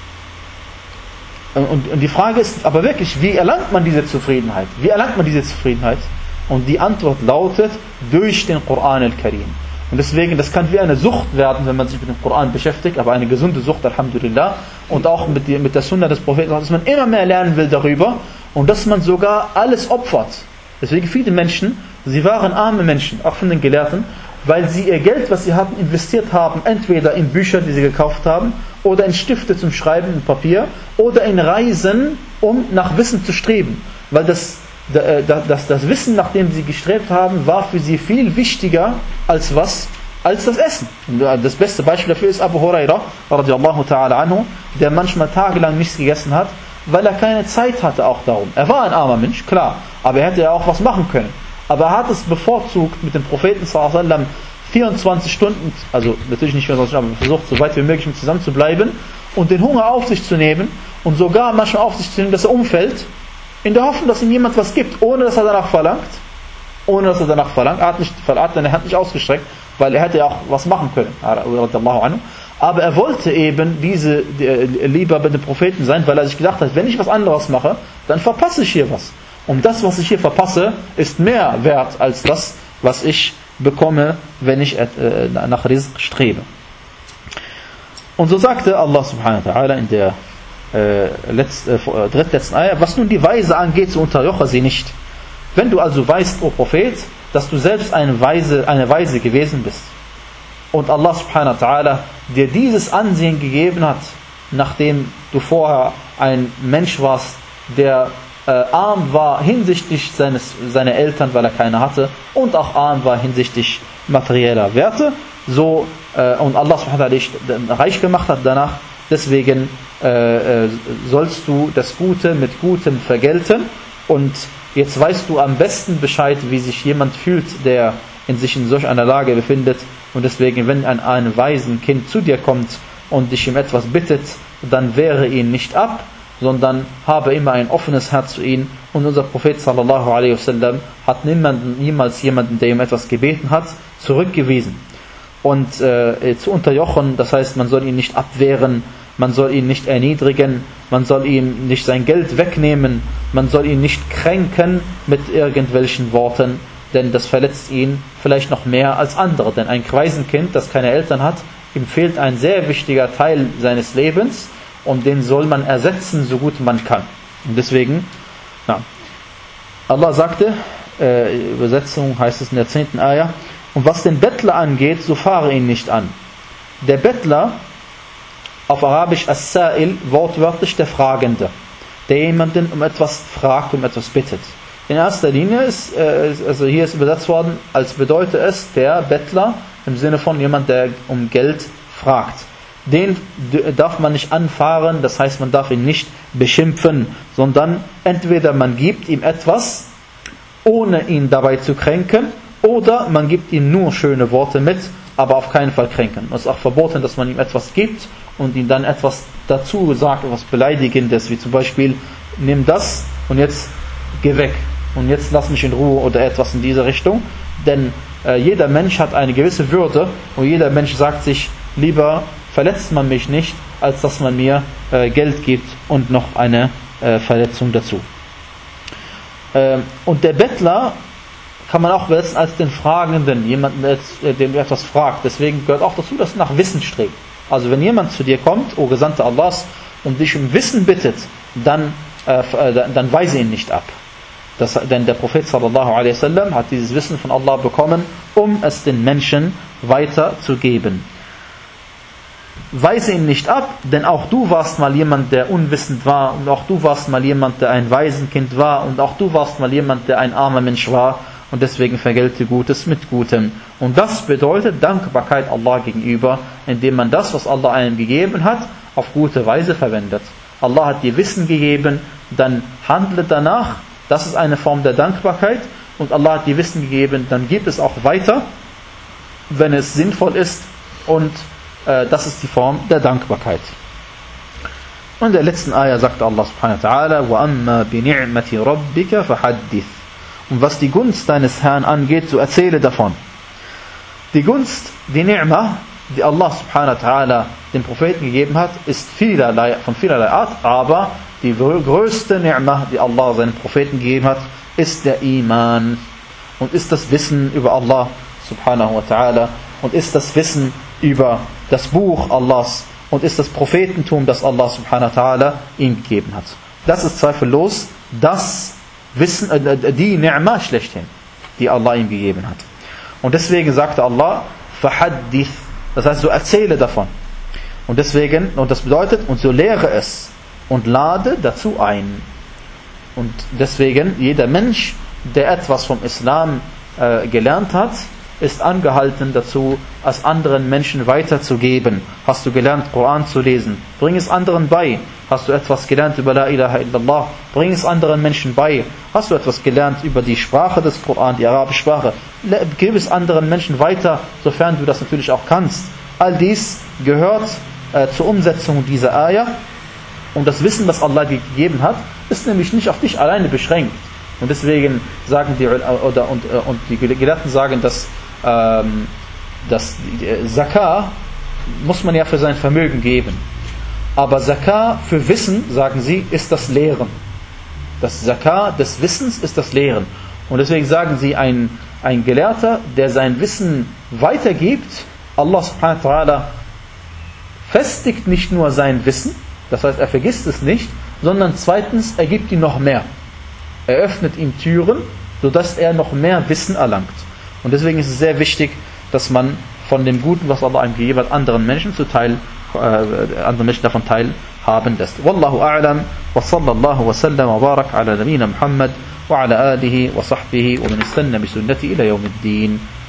und, und die Frage ist aber wirklich, wie erlangt man diese Zufriedenheit? Wie erlangt man diese Zufriedenheit? Und die Antwort lautet, durch den Koran al-Karim. Und deswegen, das kann wie eine Sucht werden, wenn man sich mit dem Koran beschäftigt, aber eine gesunde Sucht, Alhamdulillah. Und auch mit, die, mit der Sunna des Propheten, dass man immer mehr lernen will darüber und dass man sogar alles opfert. Deswegen viele Menschen, sie waren arme Menschen, auch von den Gelehrten, weil sie ihr Geld, was sie hatten, investiert haben, entweder in Bücher, die sie gekauft haben, oder in Stifte zum Schreiben, in Papier, oder in Reisen, um nach Wissen zu streben. Weil das Das, das Wissen, nach dem sie gestrebt haben, war für sie viel wichtiger als was? Als das Essen. Und das beste Beispiel dafür ist Abu Huraira, radiallahu ta'ala anhu, der manchmal tagelang nichts gegessen hat, weil er keine Zeit hatte auch darum. Er war ein armer Mensch, klar, aber er hätte ja auch was machen können. Aber er hat es bevorzugt, mit dem Propheten sallallahu alaihi wasallam vierundzwanzig Stunden, also natürlich nicht vierundzwanzig Stunden, aber versucht, so weit wie möglich mit zusammen zu bleiben und den Hunger auf sich zu nehmen und sogar manchmal auf sich zu nehmen, dass er umfällt, in der Hoffnung, dass ihm jemand was gibt, ohne dass er danach verlangt. Ohne dass er danach verlangt. Er hat, nicht, er hat seine Hand nicht ausgestreckt, weil er hätte ja auch was machen können. Aber er wollte eben diese, die, lieber bei den Propheten sein, weil er sich gedacht hat, wenn ich was anderes mache, dann verpasse ich hier was. Und das, was ich hier verpasse, ist mehr wert als das, was ich bekomme, wenn ich äh, nach Rizq strebe. Und so sagte Allah subhanahu wa ta'ala in der Äh, letzt, äh, drittletzten Eier, was nun die Weise angeht, so unterjoche sie nicht. Wenn du also weißt, o Prophet, dass du selbst eine Weise, eine Weise gewesen bist und Allah subhanahu wa ta'ala dir dieses Ansehen gegeben hat, nachdem du vorher ein Mensch warst, der äh, arm war hinsichtlich seines, seiner Eltern, weil er keine hatte, und auch arm war hinsichtlich materieller Werte, so äh, und Allah subhanahu wa ta'ala dich reich gemacht hat danach, deswegen äh, sollst du das Gute mit Gutem vergelten. Und jetzt weißt du am besten Bescheid, wie sich jemand fühlt, der in sich in solch einer Lage befindet. Und deswegen, wenn ein, ein Waisenkind zu dir kommt und dich um etwas bittet, dann wehre ihn nicht ab, sondern habe immer ein offenes Herz zu ihm. Und unser Prophet sallallahu alaihi wasallam hat niemanden, niemals jemanden, der ihm etwas gebeten hat, zurückgewiesen. Und äh, zu unterjochen, das heißt, man soll ihn nicht abwehren, man soll ihn nicht erniedrigen, man soll ihm nicht sein Geld wegnehmen, man soll ihn nicht kränken mit irgendwelchen Worten, denn das verletzt ihn vielleicht noch mehr als andere. Denn ein Waisenkind, das keine Eltern hat, ihm fehlt ein sehr wichtiger Teil seines Lebens und den soll man ersetzen, so gut man kann. Und deswegen, ja, Allah sagte, äh, Übersetzung heißt es in der zehnten Ayah, und was den Bettler angeht, so fahre ihn nicht an. Der Bettler, auf Arabisch As-Sa'il, wortwörtlich der Fragende, der jemanden um etwas fragt, um etwas bittet. In erster Linie ist, äh, also hier ist übersetzt worden, als bedeutet es der Bettler, im Sinne von jemand, der um Geld fragt. Den darf man nicht anfahren, das heißt, man darf ihn nicht beschimpfen, sondern entweder man gibt ihm etwas, ohne ihn dabei zu kränken, oder man gibt ihm nur schöne Worte mit, aber auf keinen Fall kränken. Es ist auch verboten, dass man ihm etwas gibt und ihm dann etwas dazu sagt, etwas Beleidigendes, wie zum Beispiel, nimm das und jetzt geh weg und jetzt lass mich in Ruhe oder etwas in diese Richtung. Denn äh, jeder Mensch hat eine gewisse Würde und jeder Mensch sagt sich, lieber verletzt man mich nicht, als dass man mir äh, Geld gibt und noch eine äh, Verletzung dazu. Ähm, und der Bettler kann man auch übersetzen als den Fragenden, jemanden, der dem etwas fragt. Deswegen gehört auch dazu, dass du nach Wissen strebst. Also wenn jemand zu dir kommt, o Gesandter Allahs, und dich um Wissen bittet, dann, äh, dann weise ihn nicht ab. Das, denn der Prophet sallallahu alaihi wasallam hat dieses Wissen von Allah bekommen, um es den Menschen weiterzugeben. Weise ihn nicht ab, denn auch du warst mal jemand, der unwissend war, und auch du warst mal jemand, der ein Waisenkind war, und auch du warst mal jemand, der ein armer Mensch war, und deswegen vergelte Gutes mit Gutem. Und das bedeutet Dankbarkeit Allah gegenüber, indem man das, was Allah einem gegeben hat, auf gute Weise verwendet. Allah hat dir Wissen gegeben, dann handle danach, das ist eine Form der Dankbarkeit, und Allah hat dir Wissen gegeben, dann gib es auch weiter, wenn es sinnvoll ist, und äh, das ist die Form der Dankbarkeit. Und in der letzten Ayah sagt Allah subhanahu wa ta'ala, وَأَمَّا بِنِعْمَةِ رَبِّكَ فَحَدِّثْ. Und was die Gunst deines Herrn angeht, so erzähle davon. Die Gunst, die Ni'mah, die Allah subhanahu wa ta'ala dem Propheten gegeben hat, ist vielerlei, von vielerlei Art, aber die größte Ni'mah, die Allah seinem Propheten gegeben hat, ist der Iman und ist das Wissen über Allah subhanahu wa ta'ala und ist das Wissen über das Buch Allahs und ist das Prophetentum, das Allah subhanahu wa ta'ala ihm gegeben hat. Das ist zweifellos das Wissen, äh, die Ni'mah schlechthin, die Allah ihm gegeben hat. Und deswegen sagte Allah, فَحَدِّثْ, das heißt, so erzähle davon. Und deswegen, und das bedeutet, und so lehre es und lade dazu ein. Und deswegen, jeder Mensch, der etwas vom Islam äh, gelernt hat, ist angehalten dazu, es anderen Menschen weiterzugeben. Hast du gelernt, Koran zu lesen? Bring es anderen bei. Hast du etwas gelernt über La ilaha illallah? Bring es anderen Menschen bei. Hast du etwas gelernt über die Sprache des Koran, die arabische Sprache? Gib es anderen Menschen weiter, sofern du das natürlich auch kannst. All dies gehört äh, zur Umsetzung dieser Ayah. Und das Wissen, das Allah dir gegeben hat, ist nämlich nicht auf dich alleine beschränkt. Und deswegen sagen die, oder, und, und die Gelehrten sagen, dass ähm, das Zakah muss man ja für sein Vermögen geben. Aber Zakah für Wissen, sagen sie, ist das Lehren. Das Zakah des Wissens ist das Lehren. Und deswegen sagen sie, ein, ein Gelehrter, der sein Wissen weitergibt, Allah subhanahu wa ta'ala festigt nicht nur sein Wissen, das heißt, er vergisst es nicht, sondern zweitens, er gibt ihm noch mehr. Er öffnet ihm Türen, sodass er noch mehr Wissen erlangt. Und deswegen ist es sehr wichtig, dass man von dem Guten, was Allah ihm gegeben hat, anderen Menschen zu teil, äh, anderen Menschen davon teilhaben lässt. Wallahu a'lam, wa sallallahu wa sallam wa barak ala nabina Muhammad wa ala alihi wa sahbihi wa man istanna bi sunnati ila yawmiddin.